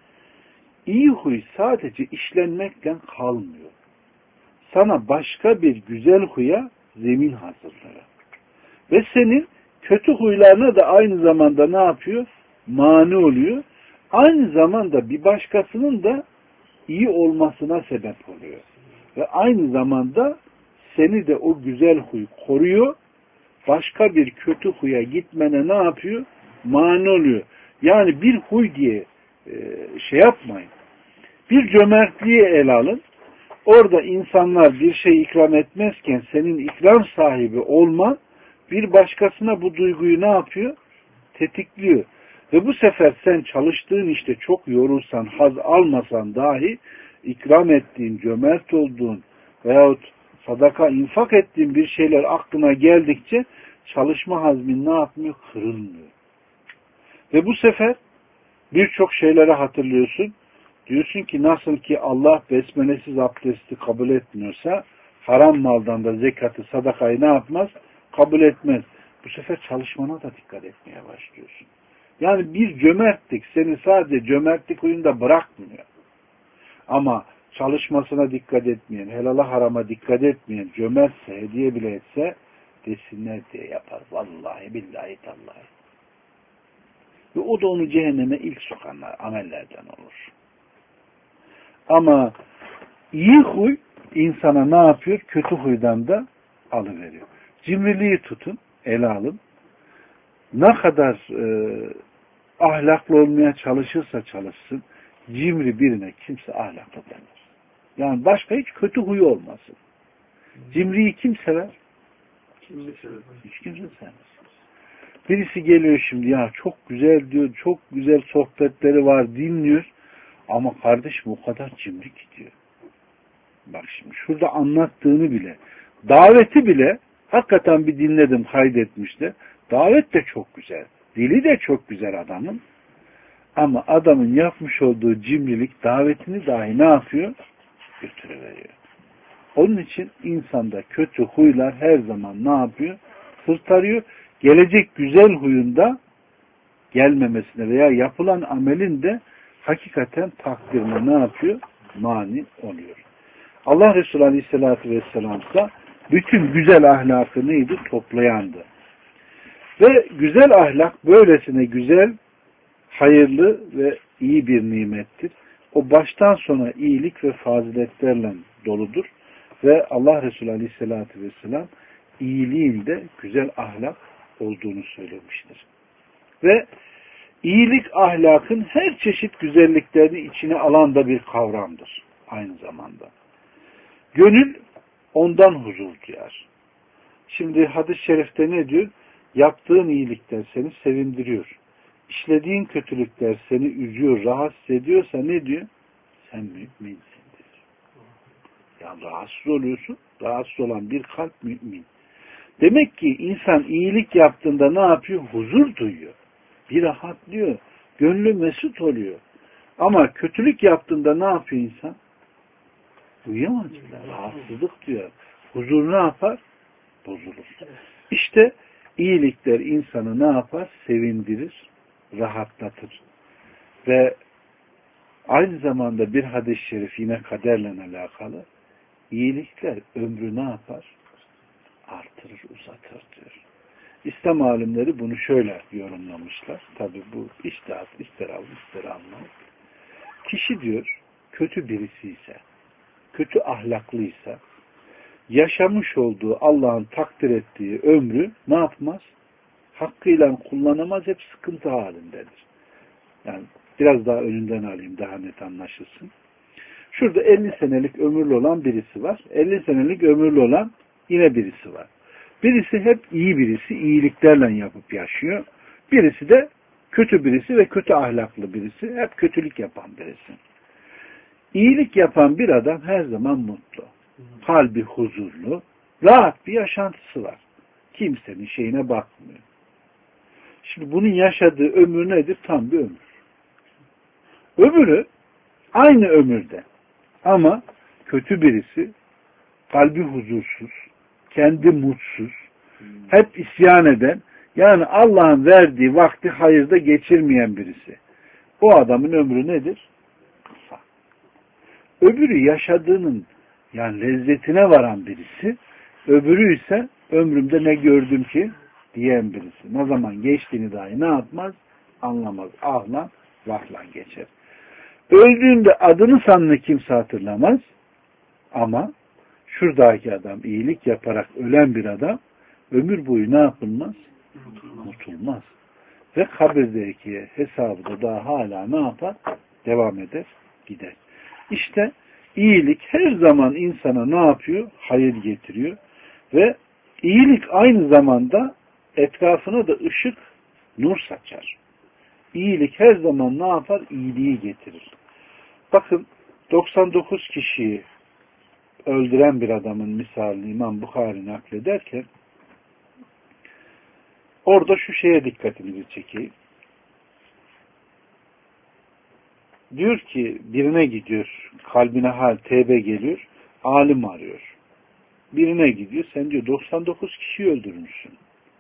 İyi huy sadece işlenmekle kalmıyor. Sana başka bir güzel huya zemin hazırlıyor. Ve senin kötü huylarına da aynı zamanda ne yapıyor? Mani oluyor. Aynı zamanda bir başkasının da iyi olmasına sebep oluyor. Ve aynı zamanda seni de o güzel huy koruyor. Başka bir kötü huya gitmene ne yapıyor? Mani oluyor. Yani bir huy diye şey yapmayın. Bir cömertliği ele alın. Orada insanlar bir şey ikram etmezken senin ikram sahibi olman bir başkasına bu duyguyu ne yapıyor? Tetikliyor. Ve bu sefer sen çalıştığın işte çok yorulsan, haz almasan dahi ikram ettiğin, cömert olduğun veyahut sadaka, infak ettiğin bir şeyler aklına geldikçe çalışma hazmin ne yapmıyor? Kırılmıyor. Ve bu sefer birçok şeyleri hatırlıyorsun. Diyorsun ki nasıl ki Allah besmelesiz abdesti kabul etmiyorsa haram maldan da zekatı, sadakayı ne yapmaz? Kabul etmez. Bu sefer çalışmana da dikkat etmeye başlıyorsun. Yani bir cömertlik seni sadece cömertlik huyunda bırakmıyor. Ama çalışmasına dikkat etmeyen, helala harama dikkat etmeyen, cömertse, hediye bile etse desinler diye yapar. Vallahi billahi tallahi. Ve o da onu cehenneme ilk sokanlar, amellerden olur. Ama iyi huy insana ne yapıyor? Kötü huydan da alıveriyor. Cimriliği tutun, ele alın. Ne kadar ahlaklı olmaya çalışırsa çalışsın, cimri birine kimse ahlaklı demez. Yani başka hiç kötü huyu olmasın. Cimriyi kim sever? Hiç kimse sevmez. Birisi geliyor şimdi ya çok güzel diyor, çok güzel sohbetleri var dinliyor. Ama kardeşim o kadar cimri gidiyor. Bak şimdi şurada anlattığını bile, daveti bile hakikaten bir dinledim kaydetmişti. Davet de çok güzel. Dili de çok güzel adamın. Ama adamın yapmış olduğu cimrilik davetini dahi ne yapıyor? Götürüveriyor. Onun için insanda kötü huylar her zaman ne yapıyor? Sırtarıyor. Gelecek güzel huyunda gelmemesine veya yapılan amelin de hakikaten takdirine ne yapıyor? Mani oluyor. Allah Resulü Aleyhisselatü Vesselam ise bütün güzel ahlakı neydi? Toplayandı. Ve güzel ahlak böylesine güzel, hayırlı ve iyi bir nimettir. O baştan sona iyilik ve faziletlerle doludur. Ve Allah Resulü Aleyhisselatü Vesselam iyiliğin de güzel ahlak olduğunu söylemiştir. Ve iyilik ahlakın her çeşit güzelliklerini içine alan da bir kavramdır aynı zamanda. Gönül ondan huzur duyar. Şimdi hadis-i şerifte ne diyor? Yaptığın iyilikler seni sevindiriyor. İşlediğin kötülükler seni üzüyor, rahatsız ediyorsa ne diyor? Sen müminsin diyor. Yani rahatsız oluyorsun. Rahatsız olan bir kalp mümin. Demek ki insan iyilik yaptığında ne yapıyor? Huzur duyuyor. Bir rahatlıyor. Gönlü mesut oluyor. Ama kötülük yaptığında ne yapıyor insan? Uyuyamaz. Rahatsızlık duyar. Huzur ne yapar? Bozulur. İşte iyilikler insanı ne yapar? Sevindirir, rahatlatır. Ve aynı zamanda bir hadis-i şerif yine kaderle alakalı. İyilikler ömrü ne yapar? Artırır, uzatır diyor. İslam alimleri bunu şöyle yorumlamışlar. Tabi bu içtihat, ister al, ister alma. Kişi diyor, kötü birisi ise, kötü ahlaklıysa, yaşamış olduğu Allah'ın takdir ettiği ömrü ne yapmaz? Hakkıyla kullanamaz, hep sıkıntı halindedir. Yani biraz daha önünden alayım, daha net anlaşılsın. Şurada 50 senelik ömürlü olan birisi var. 50 senelik ömürlü olan yine birisi var. Birisi hep iyi birisi, iyiliklerle yapıp yaşıyor. Birisi de kötü birisi ve kötü ahlaklı birisi, hep kötülük yapan birisi. İyilik yapan bir adam her zaman mutlu. Kalbi huzurlu, rahat bir yaşantısı var. Kimsenin şeyine bakmıyor. Şimdi bunun yaşadığı ömür nedir? Tam bir ömür. Öbürü aynı ömürde. Ama kötü birisi, kalbi huzursuz, kendi mutsuz, hep isyan eden, yani Allah'ın verdiği vakti hayırda geçirmeyen birisi. O adamın ömrü nedir? Kısa. Öbürü yaşadığının yani lezzetine varan birisi, öbürü ise ömrümde ne gördüm ki diyen birisi. Ne zaman geçtiğini dahi ne yapmaz? Anlamaz. Ahlan, vahlan geçer. Öldüğünde adını sanını kimse hatırlamaz. Ama şuradaki adam iyilik yaparak ölen bir adam ömür boyu ne yapılmaz? Unutulmaz. Ve kabirdeki hesabı da daha hala ne yapar? Devam eder, gider. İşte iyilik her zaman insana ne yapıyor? Hayır getiriyor. Ve iyilik aynı zamanda etrafına da ışık, nur saçar. İyilik her zaman ne yapar? İyiliği getirir. Bakın 99 kişiyi öldüren bir adamın misalini İmam Bukhari naklederken orada şu şeye dikkatinizi çekeyim. Diyor ki birine gidiyor, kalbine hal tevbe geliyor, alim arıyor. Birine gidiyor, sen diyor 99 kişiyi öldürmüşsün.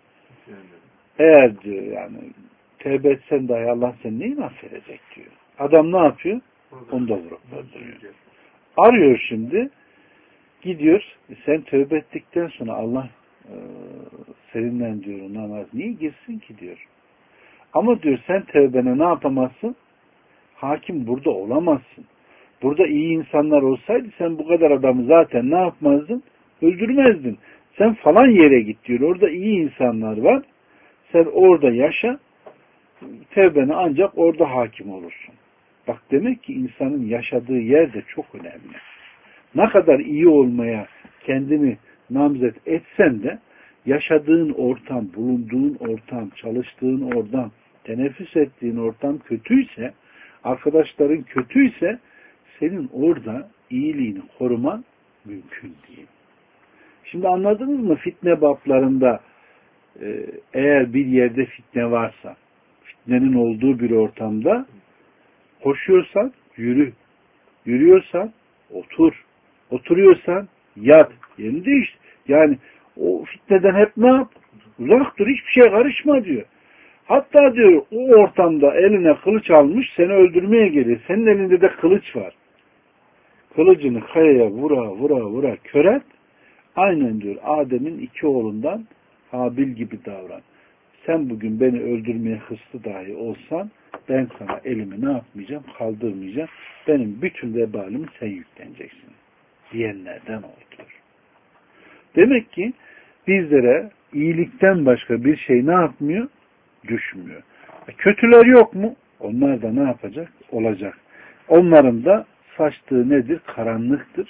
Eğer diyor yani tevbe etsen dahi Allah seni neyi affedecek diyor. Adam ne yapıyor? Onu da vurup öldürüyor. Arıyor şimdi, gidiyor, sen tövbe ettikten sonra Allah seninle diyor namaz niye girsin ki diyor. Ama diyor sen tövbene ne yapamazsın? Hakim burada olamazsın. Burada iyi insanlar olsaydı sen bu kadar adamı zaten ne yapmazdın? Öldürmezdin. Sen falan yere git diyor. Orada iyi insanlar var. Sen orada yaşa. Tevbene ancak orada hakim olursun. Bak demek ki insanın yaşadığı yer de çok önemli. Ne kadar iyi olmaya kendini namzet etsen de yaşadığın ortam, bulunduğun ortam, çalıştığın ortam, teneffüs ettiğin ortam kötüyse, arkadaşların kötüyse senin orada iyiliğini koruman mümkün değil. Şimdi anladınız mı fitne bablarında eğer bir yerde fitne varsa, fitnenin olduğu bir ortamda koşuyorsan yürü, yürüyorsan otur, oturuyorsan yat, yerini değiştir. Yani o fitneden hep ne yap? Uzak dur, hiçbir şey karışma diyor. Hatta diyor o ortamda eline kılıç almış seni öldürmeye geliyor. Senin elinde de kılıç var. Kılıcını kayaya vura kör et. Aynen diyor Adem'in iki oğlundan Habil gibi davran. Sen bugün beni öldürmeye hırslı dahi olsan ben sana elimi ne yapmayacağım? Kaldırmayacağım. Benim bütün vebalimi sen yükleneceksin. Diyenlerden oldu. Demek ki bizlere iyilikten başka bir şey ne yapmıyor? Düşmüyor. Kötüler yok mu? Onlar da ne yapacak? Olacak. Onların da saçtığı nedir? Karanlıktır.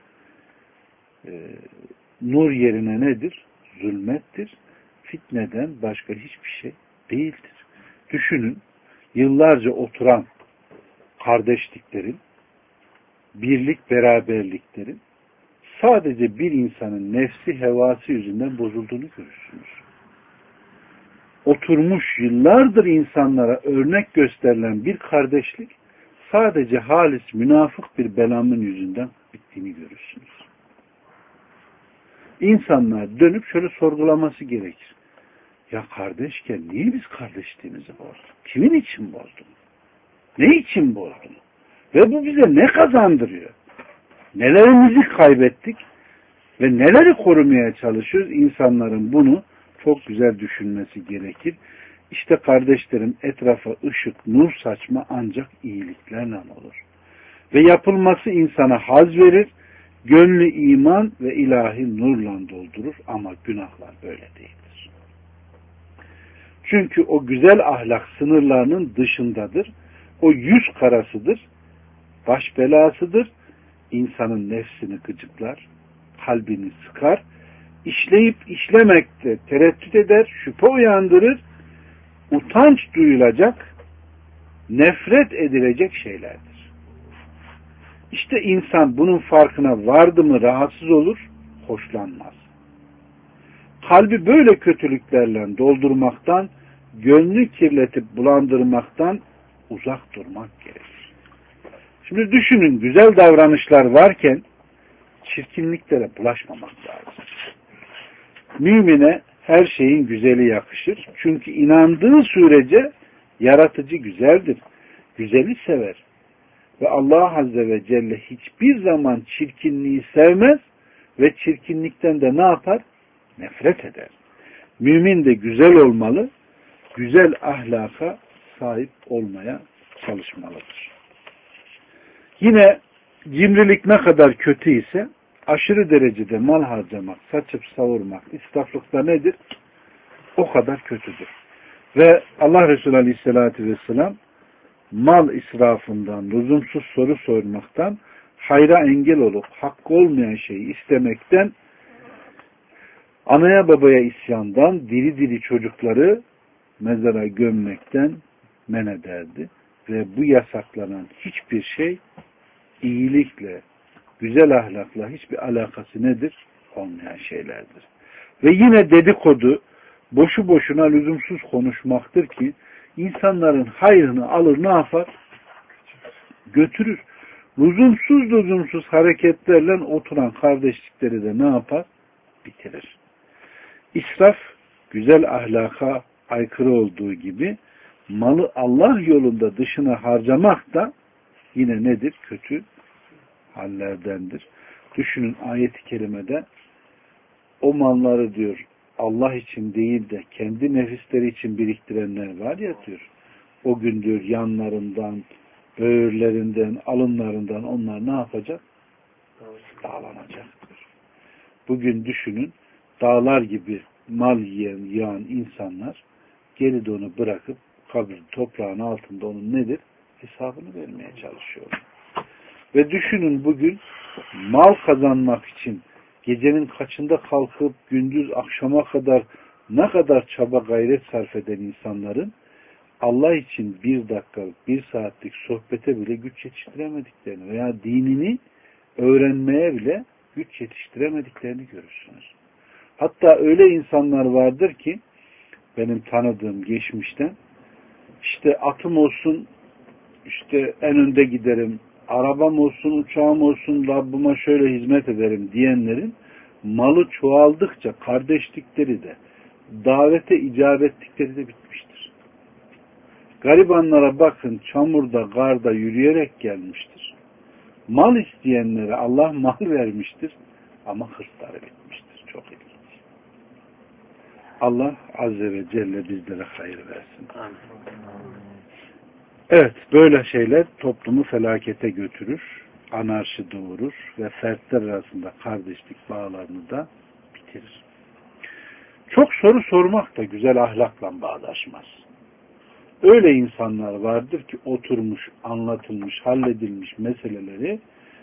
Nur yerine nedir? Zulmettir. Fitneden başka hiçbir şey değildir. Düşünün, yıllarca oturan kardeşliklerin, birlik beraberliklerin sadece bir insanın nefsi hevası yüzünden bozulduğunu görürsünüz. Oturmuş yıllardır insanlara örnek gösterilen bir kardeşlik sadece halis münafık bir belamın yüzünden bittiğini görürsünüz. İnsanlar dönüp şöyle sorgulaması gerekir. Ya kardeşken niye biz kardeşliğimizi bozduk? Kimin için bozduk? Ne için bozduk? Ve bu bize ne kazandırıyor? Nelerimizi kaybettik ve neleri korumaya çalışıyoruz? İnsanların bunu çok güzel düşünmesi gerekir. İşte kardeşlerim etrafa ışık, nur saçma ancak iyiliklerle olur. Ve yapılması insana haz verir, gönlü iman ve ilahi nurla doldurur ama günahlar böyle değildir. Çünkü o güzel ahlak sınırlarının dışındadır. O yüz karasıdır, baş belasıdır, insanın nefsini gıcıklar, kalbini sıkar, işleyip işlemekte tereddüt eder, şüphe uyandırır, utanç duyulacak, nefret edilecek şeylerdir. İşte insan bunun farkına vardı mı rahatsız olur, hoşlanmaz. Kalbi böyle kötülüklerle doldurmaktan, gönlü kirletip bulandırmaktan uzak durmak gerekir. Şimdi düşünün, güzel davranışlar varken çirkinliklere bulaşmamak lazım. Mümine her şeyin güzeli yakışır. Çünkü inandığı sürece yaratıcı güzeldir. Güzeli sever. Ve Allah Azze ve Celle hiçbir zaman çirkinliği sevmez ve çirkinlikten de ne yapar? Nefret eder. Mümin de güzel olmalı, güzel ahlaka sahip olmaya çalışmalıdır. Yine cimrilik ne kadar kötü ise aşırı derecede mal harcamak, saçıp savurmak, israflık da nedir? O kadar kötüdür. Ve Allah Resulü Aleyhisselatü Vesselam mal israfından, lüzumsuz soru sormaktan, hayra engel olup hakkı olmayan şeyi istemekten, anaya babaya isyandan, diri diri çocukları mezara gömmekten men ederdi. Ve bu yasaklanan hiçbir şey iyilikle, güzel ahlakla hiçbir alakası nedir? Olmayan şeylerdir. Ve yine dedikodu, boşu boşuna lüzumsuz konuşmaktır ki insanların hayrını alır ne yapar? Götürür. Lüzumsuz hareketlerle oturan kardeşlikleri de ne yapar? Bitirir. İsraf, güzel ahlaka aykırı olduğu gibi malı Allah yolunda dışına harcamak da yine nedir? Kötü hallerdendir. Düşünün ayet-i kerimede o malları diyor Allah için değil de kendi nefisleri için biriktirenler var ya diyor. O gün diyor yanlarından, böğürlerinden, alınlarından onlar ne yapacak? Dağlanacaktır. Bugün düşünün dağlar gibi mal yağan insanlar geride onu bırakıp kabir toprağın altında onun nedir? Hesabını vermeye çalışıyorlar. Ve düşünün bugün mal kazanmak için gecenin kaçında kalkıp gündüz akşama kadar ne kadar çaba gayret sarf eden insanların Allah için bir dakikalık, bir saatlik sohbete bile güç yetiştiremediklerini veya dinini öğrenmeye bile güç yetiştiremediklerini görürsünüz. Hatta öyle insanlar vardır ki benim tanıdığım geçmişten işte atım olsun işte en önde giderim, arabam olsun, uçağım olsun, Rabbime şöyle hizmet ederim diyenlerin malı çoğaldıkça kardeşlikleri de, davete icabetlikleri de bitmiştir. Garibanlara bakın, çamurda, karda yürüyerek gelmiştir. Mal isteyenlere Allah mal vermiştir ama hırsları bitmiştir. Çok ilginç. Allah Azze ve Celle bizlere hayır versin. Evet, böyle şeyler toplumu felakete götürür, anarşi doğurur ve fertler arasında kardeşlik bağlarını da bitirir. Çok soru sormak da güzel ahlakla bağdaşmaz. Öyle insanlar vardır ki oturmuş, anlatılmış, halledilmiş meseleleri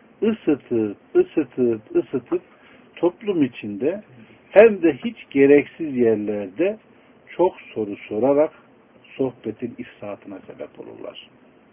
ısıtıp toplum içinde hem de hiç gereksiz yerlerde çok soru sorarak sohbetin ifsatına sebep olurlar.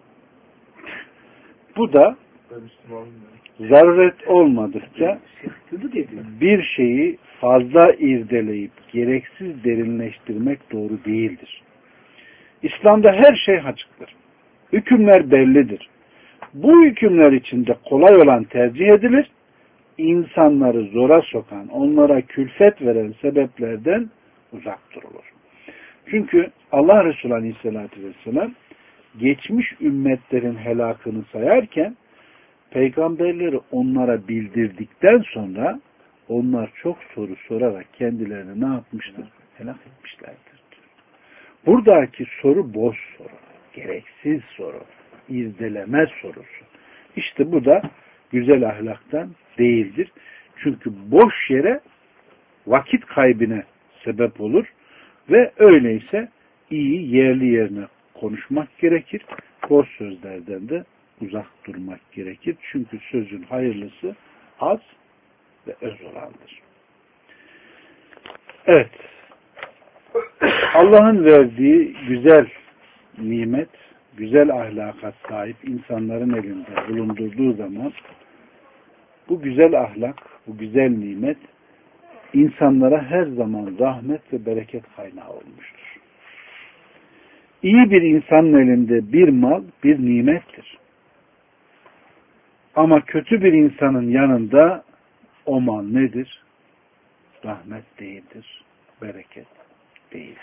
Bu da zaruret olmadıkça bir şeyi fazla irdeleyip gereksiz derinleştirmek doğru değildir. İslam'da her şey açıktır. Hükümler bellidir. Bu hükümler içinde kolay olan tercih edilir. İnsanları zora sokan, onlara külfet veren sebeplerden uzak durulur. Çünkü Allah Resulü Aleyhisselatü Vesselam geçmiş ümmetlerin helakını sayarken peygamberleri onlara bildirdikten sonra onlar çok soru sorarak kendilerini ne yapmıştır? Helak etmişlerdir. Buradaki soru boş soru, gereksiz soru, irdeleme sorusu. İşte bu da güzel ahlaktan değildir. Çünkü boş yere vakit kaybına sebep olur ve öyleyse iyi yerli yerine konuşmak gerekir. Boş sözlerden de uzak durmak gerekir. Çünkü sözün hayırlısı az ve öz olandır. Evet. Allah'ın verdiği güzel nimet, güzel ahlaka sahip insanların elinde bulundurduğu zaman bu güzel ahlak, bu güzel nimet insanlara her zaman rahmet ve bereket kaynağı olmuştur. İyi bir insanın elinde bir mal, bir nimettir. Ama kötü bir insanın yanında o mal nedir? Rahmet değildir, bereket değildir.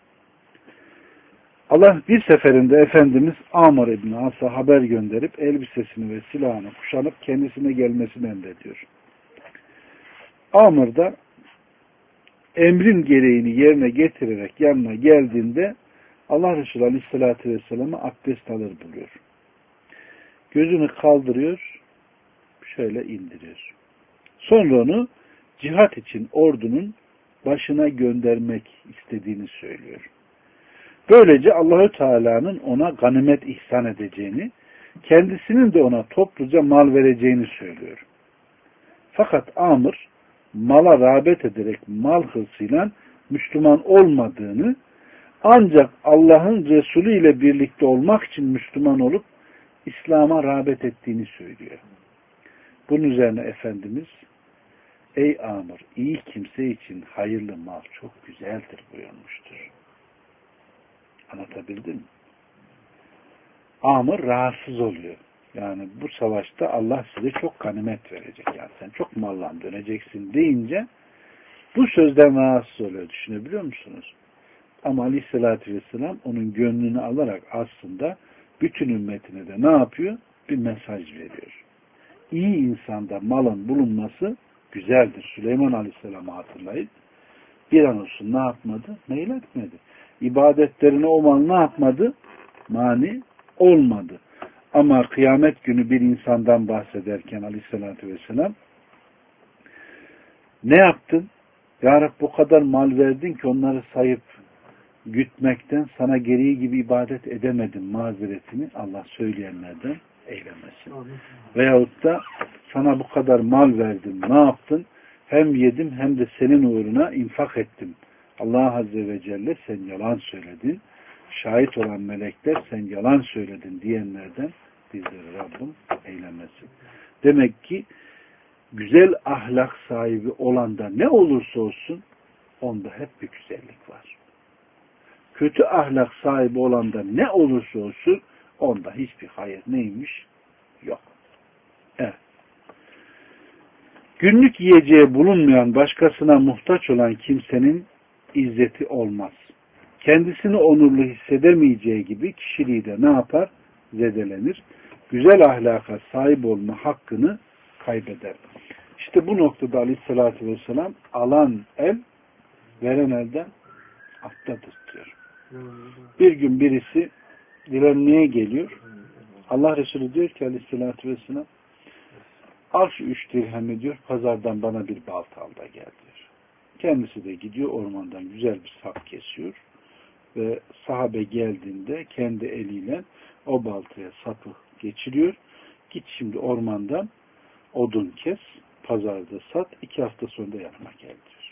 Allah bir seferinde Efendimiz Amr İbni As'a haber gönderip elbisesini ve silahını kuşanıp kendisine gelmesini emrediyor. Amr da emrin gereğini yerine getirerek yanına geldiğinde Allah Resulü Aleyhisselatü Vesselam'a abdest alır buluyor. Gözünü kaldırıyor, şöyle indiriyor. Sonra onu cihat için ordunun başına göndermek istediğini söylüyor. Böylece Allahü Teala'nın ona ganimet ihsan edeceğini, kendisinin de ona topluca mal vereceğini söylüyor. Fakat Amr mala rağbet ederek mal hırsıyla Müslüman olmadığını, ancak Allah'ın Resulü ile birlikte olmak için Müslüman olup İslam'a rağbet ettiğini söylüyor. Bunun üzerine Efendimiz, ey Amr, iyi kimse için hayırlı mal çok güzeldir buyurmuştur. Anlatabildim mi? Amr rahatsız oluyor. Yani bu savaşta Allah size çok ganimet verecek. Yani sen çok malla döneceksin deyince bu sözden rahatsız oluyor. Düşünebiliyor musunuz? Ama Aleyhisselatü Vesselam onun gönlünü alarak aslında bütün ümmetine de ne yapıyor? Bir mesaj veriyor. İyi insanda malın bulunması güzeldir. Süleyman Aleyhisselam'ı hatırlayın. Bir an olsun ne yapmadı? Meyletmedi. İbadetlerine o mal ne yapmadı? Mani olmadı. Ama kıyamet günü bir insandan bahsederken Aleyhisselatü Vesselam ne yaptın? Ya Rabbi bu kadar mal verdin ki onları sayıp gütmekten sana gereği gibi ibadet edemedim mazeretini Allah söyleyenlerden eylemesin. Veyahut da sana bu kadar mal verdim ne yaptın? Hem yedim hem de senin uğruna infak ettim. Allah Azze ve Celle sen yalan söyledin. Şahit olan melekler sen yalan söyledin diyenlerden bizleri Rabbim eylemesin. Demek ki güzel ahlak sahibi olanda ne olursa olsun onda hep bir güzellik var. Kötü ahlak sahibi olanda ne olursa olsun onda hiçbir hayır neymiş? Yok. Evet. Günlük yiyeceği bulunmayan, başkasına muhtaç olan kimsenin izzeti olmaz. Kendisini onurlu hissedemeyeceği gibi kişiliği de ne yapar? Zedelenir. Güzel ahlaka sahip olma hakkını kaybeder. İşte bu noktada Aleyhisselatü Vesselam alan el veren elden aftadır diyor. Bir gün birisi dilenmeye geliyor. Allah Resulü diyor ki Aleyhisselatü Vesselam, al şu 3 dirhemi diyor, pazardan bana bir balta al da gel diyor. Kendisi de gidiyor ormandan güzel bir sap kesiyor ve sahabe geldiğinde kendi eliyle o baltaya sapı geçiriyor. Git şimdi ormandan odun kes, pazarda sat, 2 hafta sonra da yanıma gel diyor.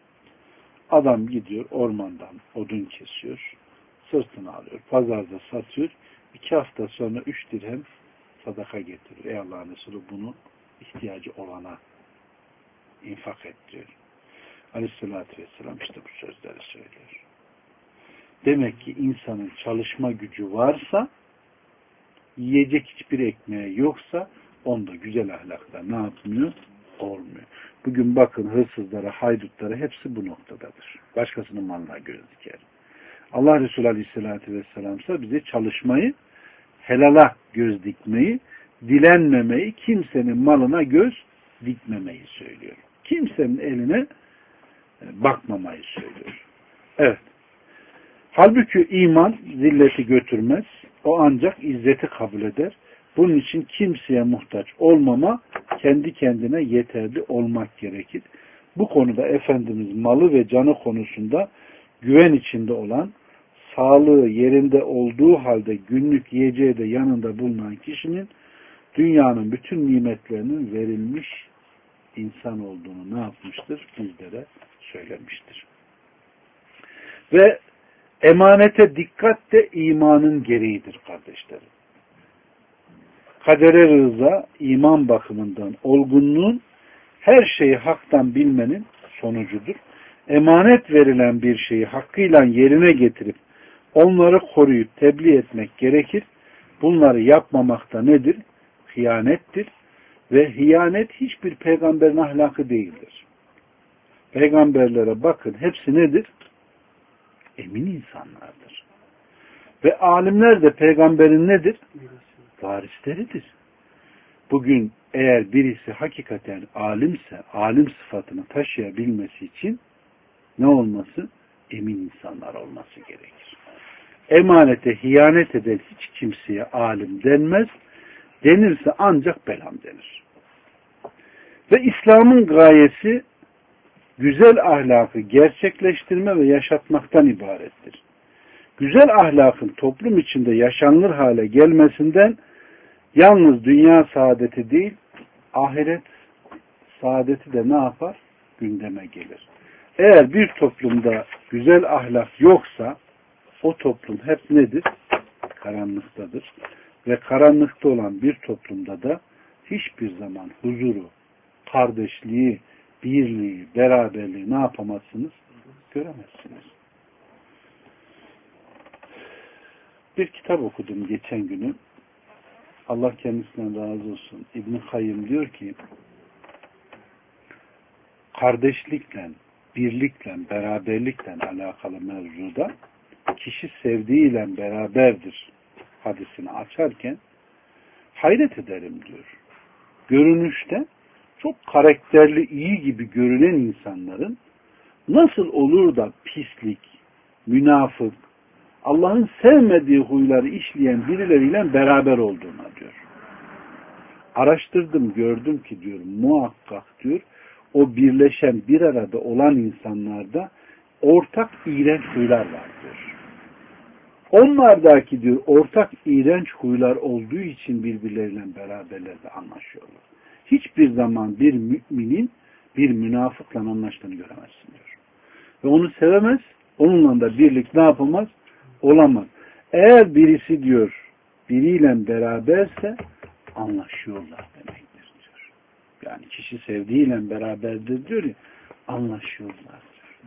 Adam gidiyor ormandan odun kesiyor, sırtını alıyor, pazarda satıyor, 2 hafta sonra 3 dirhem sadaka getiriyor. Ey Allah'ın Resulü, bunu ihtiyacı olana infak et diyor. Aleyhissalatü vesselam işte bu sözleri söylüyor. Demek ki insanın çalışma gücü varsa, yiyecek hiçbir ekmeği yoksa, onda güzel ahlaklar ne yapmıyor? Olmuyor. Bugün bakın hırsızlara, haydutlara hepsi bu noktadadır. Başkasının malına göz diker. Allah Resulü Aleyhisselatü Vesselam ise bize çalışmayı, helala göz dikmeyi, dilenmemeyi, kimsenin malına göz dikmemeyi söylüyor. Kimsenin eline bakmamayı söylüyor. Evet. Halbuki iman zilleti götürmez. O ancak izzeti kabul eder. Bunun için kimseye muhtaç olmama, kendi kendine yeterli olmak gerekir. Bu konuda Efendimiz malı ve canı konusunda güven içinde olan, sağlığı yerinde olduğu halde günlük yiyeceği de yanında bulunan kişinin dünyanın bütün nimetlerinin verilmiş insan olduğunu ne yapmıştır? Bizlere söylemiştir. Ve emanete dikkat de imanın gereğidir kardeşlerim. Kadere rıza, iman bakımından olgunluğun, her şeyi haktan bilmenin sonucudur. Emanet verilen bir şeyi hakkıyla yerine getirip onları koruyup tebliğ etmek gerekir. Bunları yapmamak da nedir? Hıyanettir. Ve hıyanet hiçbir peygamberin ahlakı değildir. Peygamberlere bakın, hepsi nedir? Emin insanlardır. Ve alimler de peygamberin nedir? Varisleridir. Bugün eğer birisi hakikaten alimse, alim sıfatını taşıyabilmesi için ne olması? Emin insanlar olması gerekir. Emanete hıyanet eden hiç kimseye alim denmez. Denirse ancak belam denir. Ve İslam'ın gayesi güzel ahlakı gerçekleştirme ve yaşatmaktan ibarettir. Güzel ahlakın toplum içinde yaşanılır hale gelmesinden yalnız dünya saadeti değil, ahiret saadeti de ne yapar? Gündeme gelir. Eğer bir toplumda güzel ahlak yoksa, o toplum hep nedir? Karanlıktadır. Ve karanlıkta olan bir toplumda da hiçbir zaman huzuru, kardeşliği, birliği, beraberliği ne yapamazsınız? Göremezsiniz. Bir kitap okudum geçen günü. Allah kendisinden razı olsun. İbn-i Kayyım diyor ki, kardeşlikle, birlikle, beraberlikle alakalı mevzuda kişi sevdiğiyle beraberdir hadisini açarken hayret ederim diyor. Görünüşte çok karakterli, iyi gibi görünen insanların nasıl olur da pislik, münafık, Allah'ın sevmediği huyları işleyen birileriyle beraber olduğuna diyor. Araştırdım, gördüm ki diyor, muhakkak diyor, o birleşen, bir arada olan insanlarda ortak iğrenç huylar var diyor. Onlardaki diyor, ortak iğrenç huylar olduğu için birbirleriyle beraberlerde anlaşıyorlar. Hiçbir zaman bir müminin bir münafıkla anlaştığını göremezsin diyor. Ve onu sevemez, onunla da birlik ne yapamaz? Olamaz. Eğer birisi diyor, biriyle beraberse anlaşıyorlar demektir diyor. Yani kişi sevdiğiyle beraberdir diyor ya, anlaşıyorlar diyor.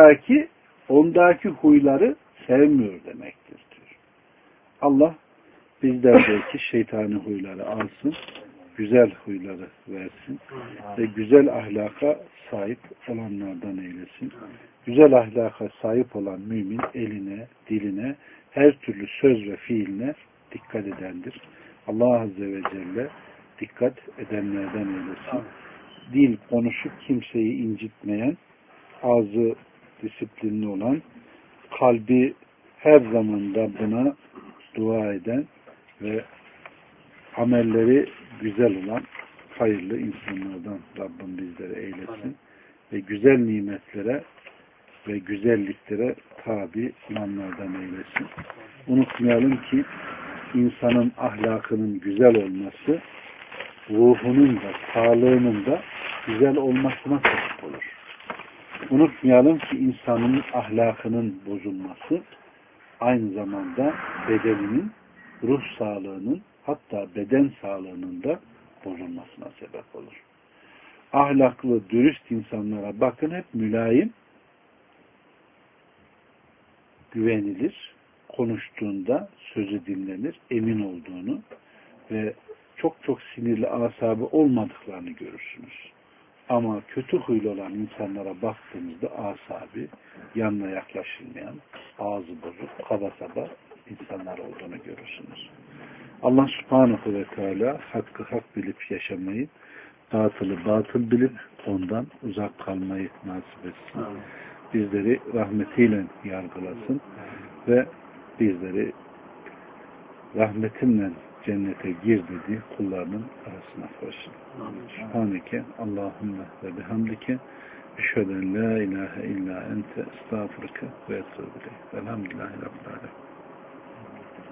Anlaşamadığındaki ondaki huyları sevmiyor demektir diyor. Allah bizlerdeki şeytani huyları alsın, güzel huyları versin ve güzel ahlaka sahip olanlardan eylesin. Güzel ahlaka sahip olan mümin eline, diline, her türlü söz ve fiiline dikkat edendir. Allah Azze ve Celle dikkat edenlerden eylesin. Dil konuşup kimseyi incitmeyen, ağzı disiplinli olan, kalbi her zaman Rabbine dua eden ve amelleri güzel olan hayırlı insanlardan Rabbim bizleri eylesin ve güzel nimetlere ve güzelliklere tabi olanlardan eylesin. Unutmayalım ki insanın ahlakının güzel olması ruhunun da sağlığının da güzel olmasına sebep olur. Unutmayalım ki insanın ahlakının bozulması aynı zamanda bedeninin, ruh sağlığının, hatta beden sağlığının da bozulmasına sebep olur. Ahlaklı, dürüst insanlara bakın, hep mülayim, güvenilir, konuştuğunda sözü dinlenir, emin olduğunu ve çok çok sinirli, asabı olmadıklarını görürsünüz. Ama kötü huylu olan insanlara baktığınızda asabi, yanına yaklaşılmayan, ağzı bozuk, kaba saba insanlar olduğunu görürsünüz. Allah Subhanahu ve Teala hakkı hak bilip yaşamayı, batılı batıl bilip ondan uzak kalmayı nasip etsin. Bizleri rahmetiyle yargılasın ve bizleri rahmetinle cennete gir dediği kullarının arasına koysun. Subhaneke Allahümme ve bihamdike eşheden la ilahe illa ente estağfurke ve etûbü ileyk. Velhamdülillahi Rabbil alemin.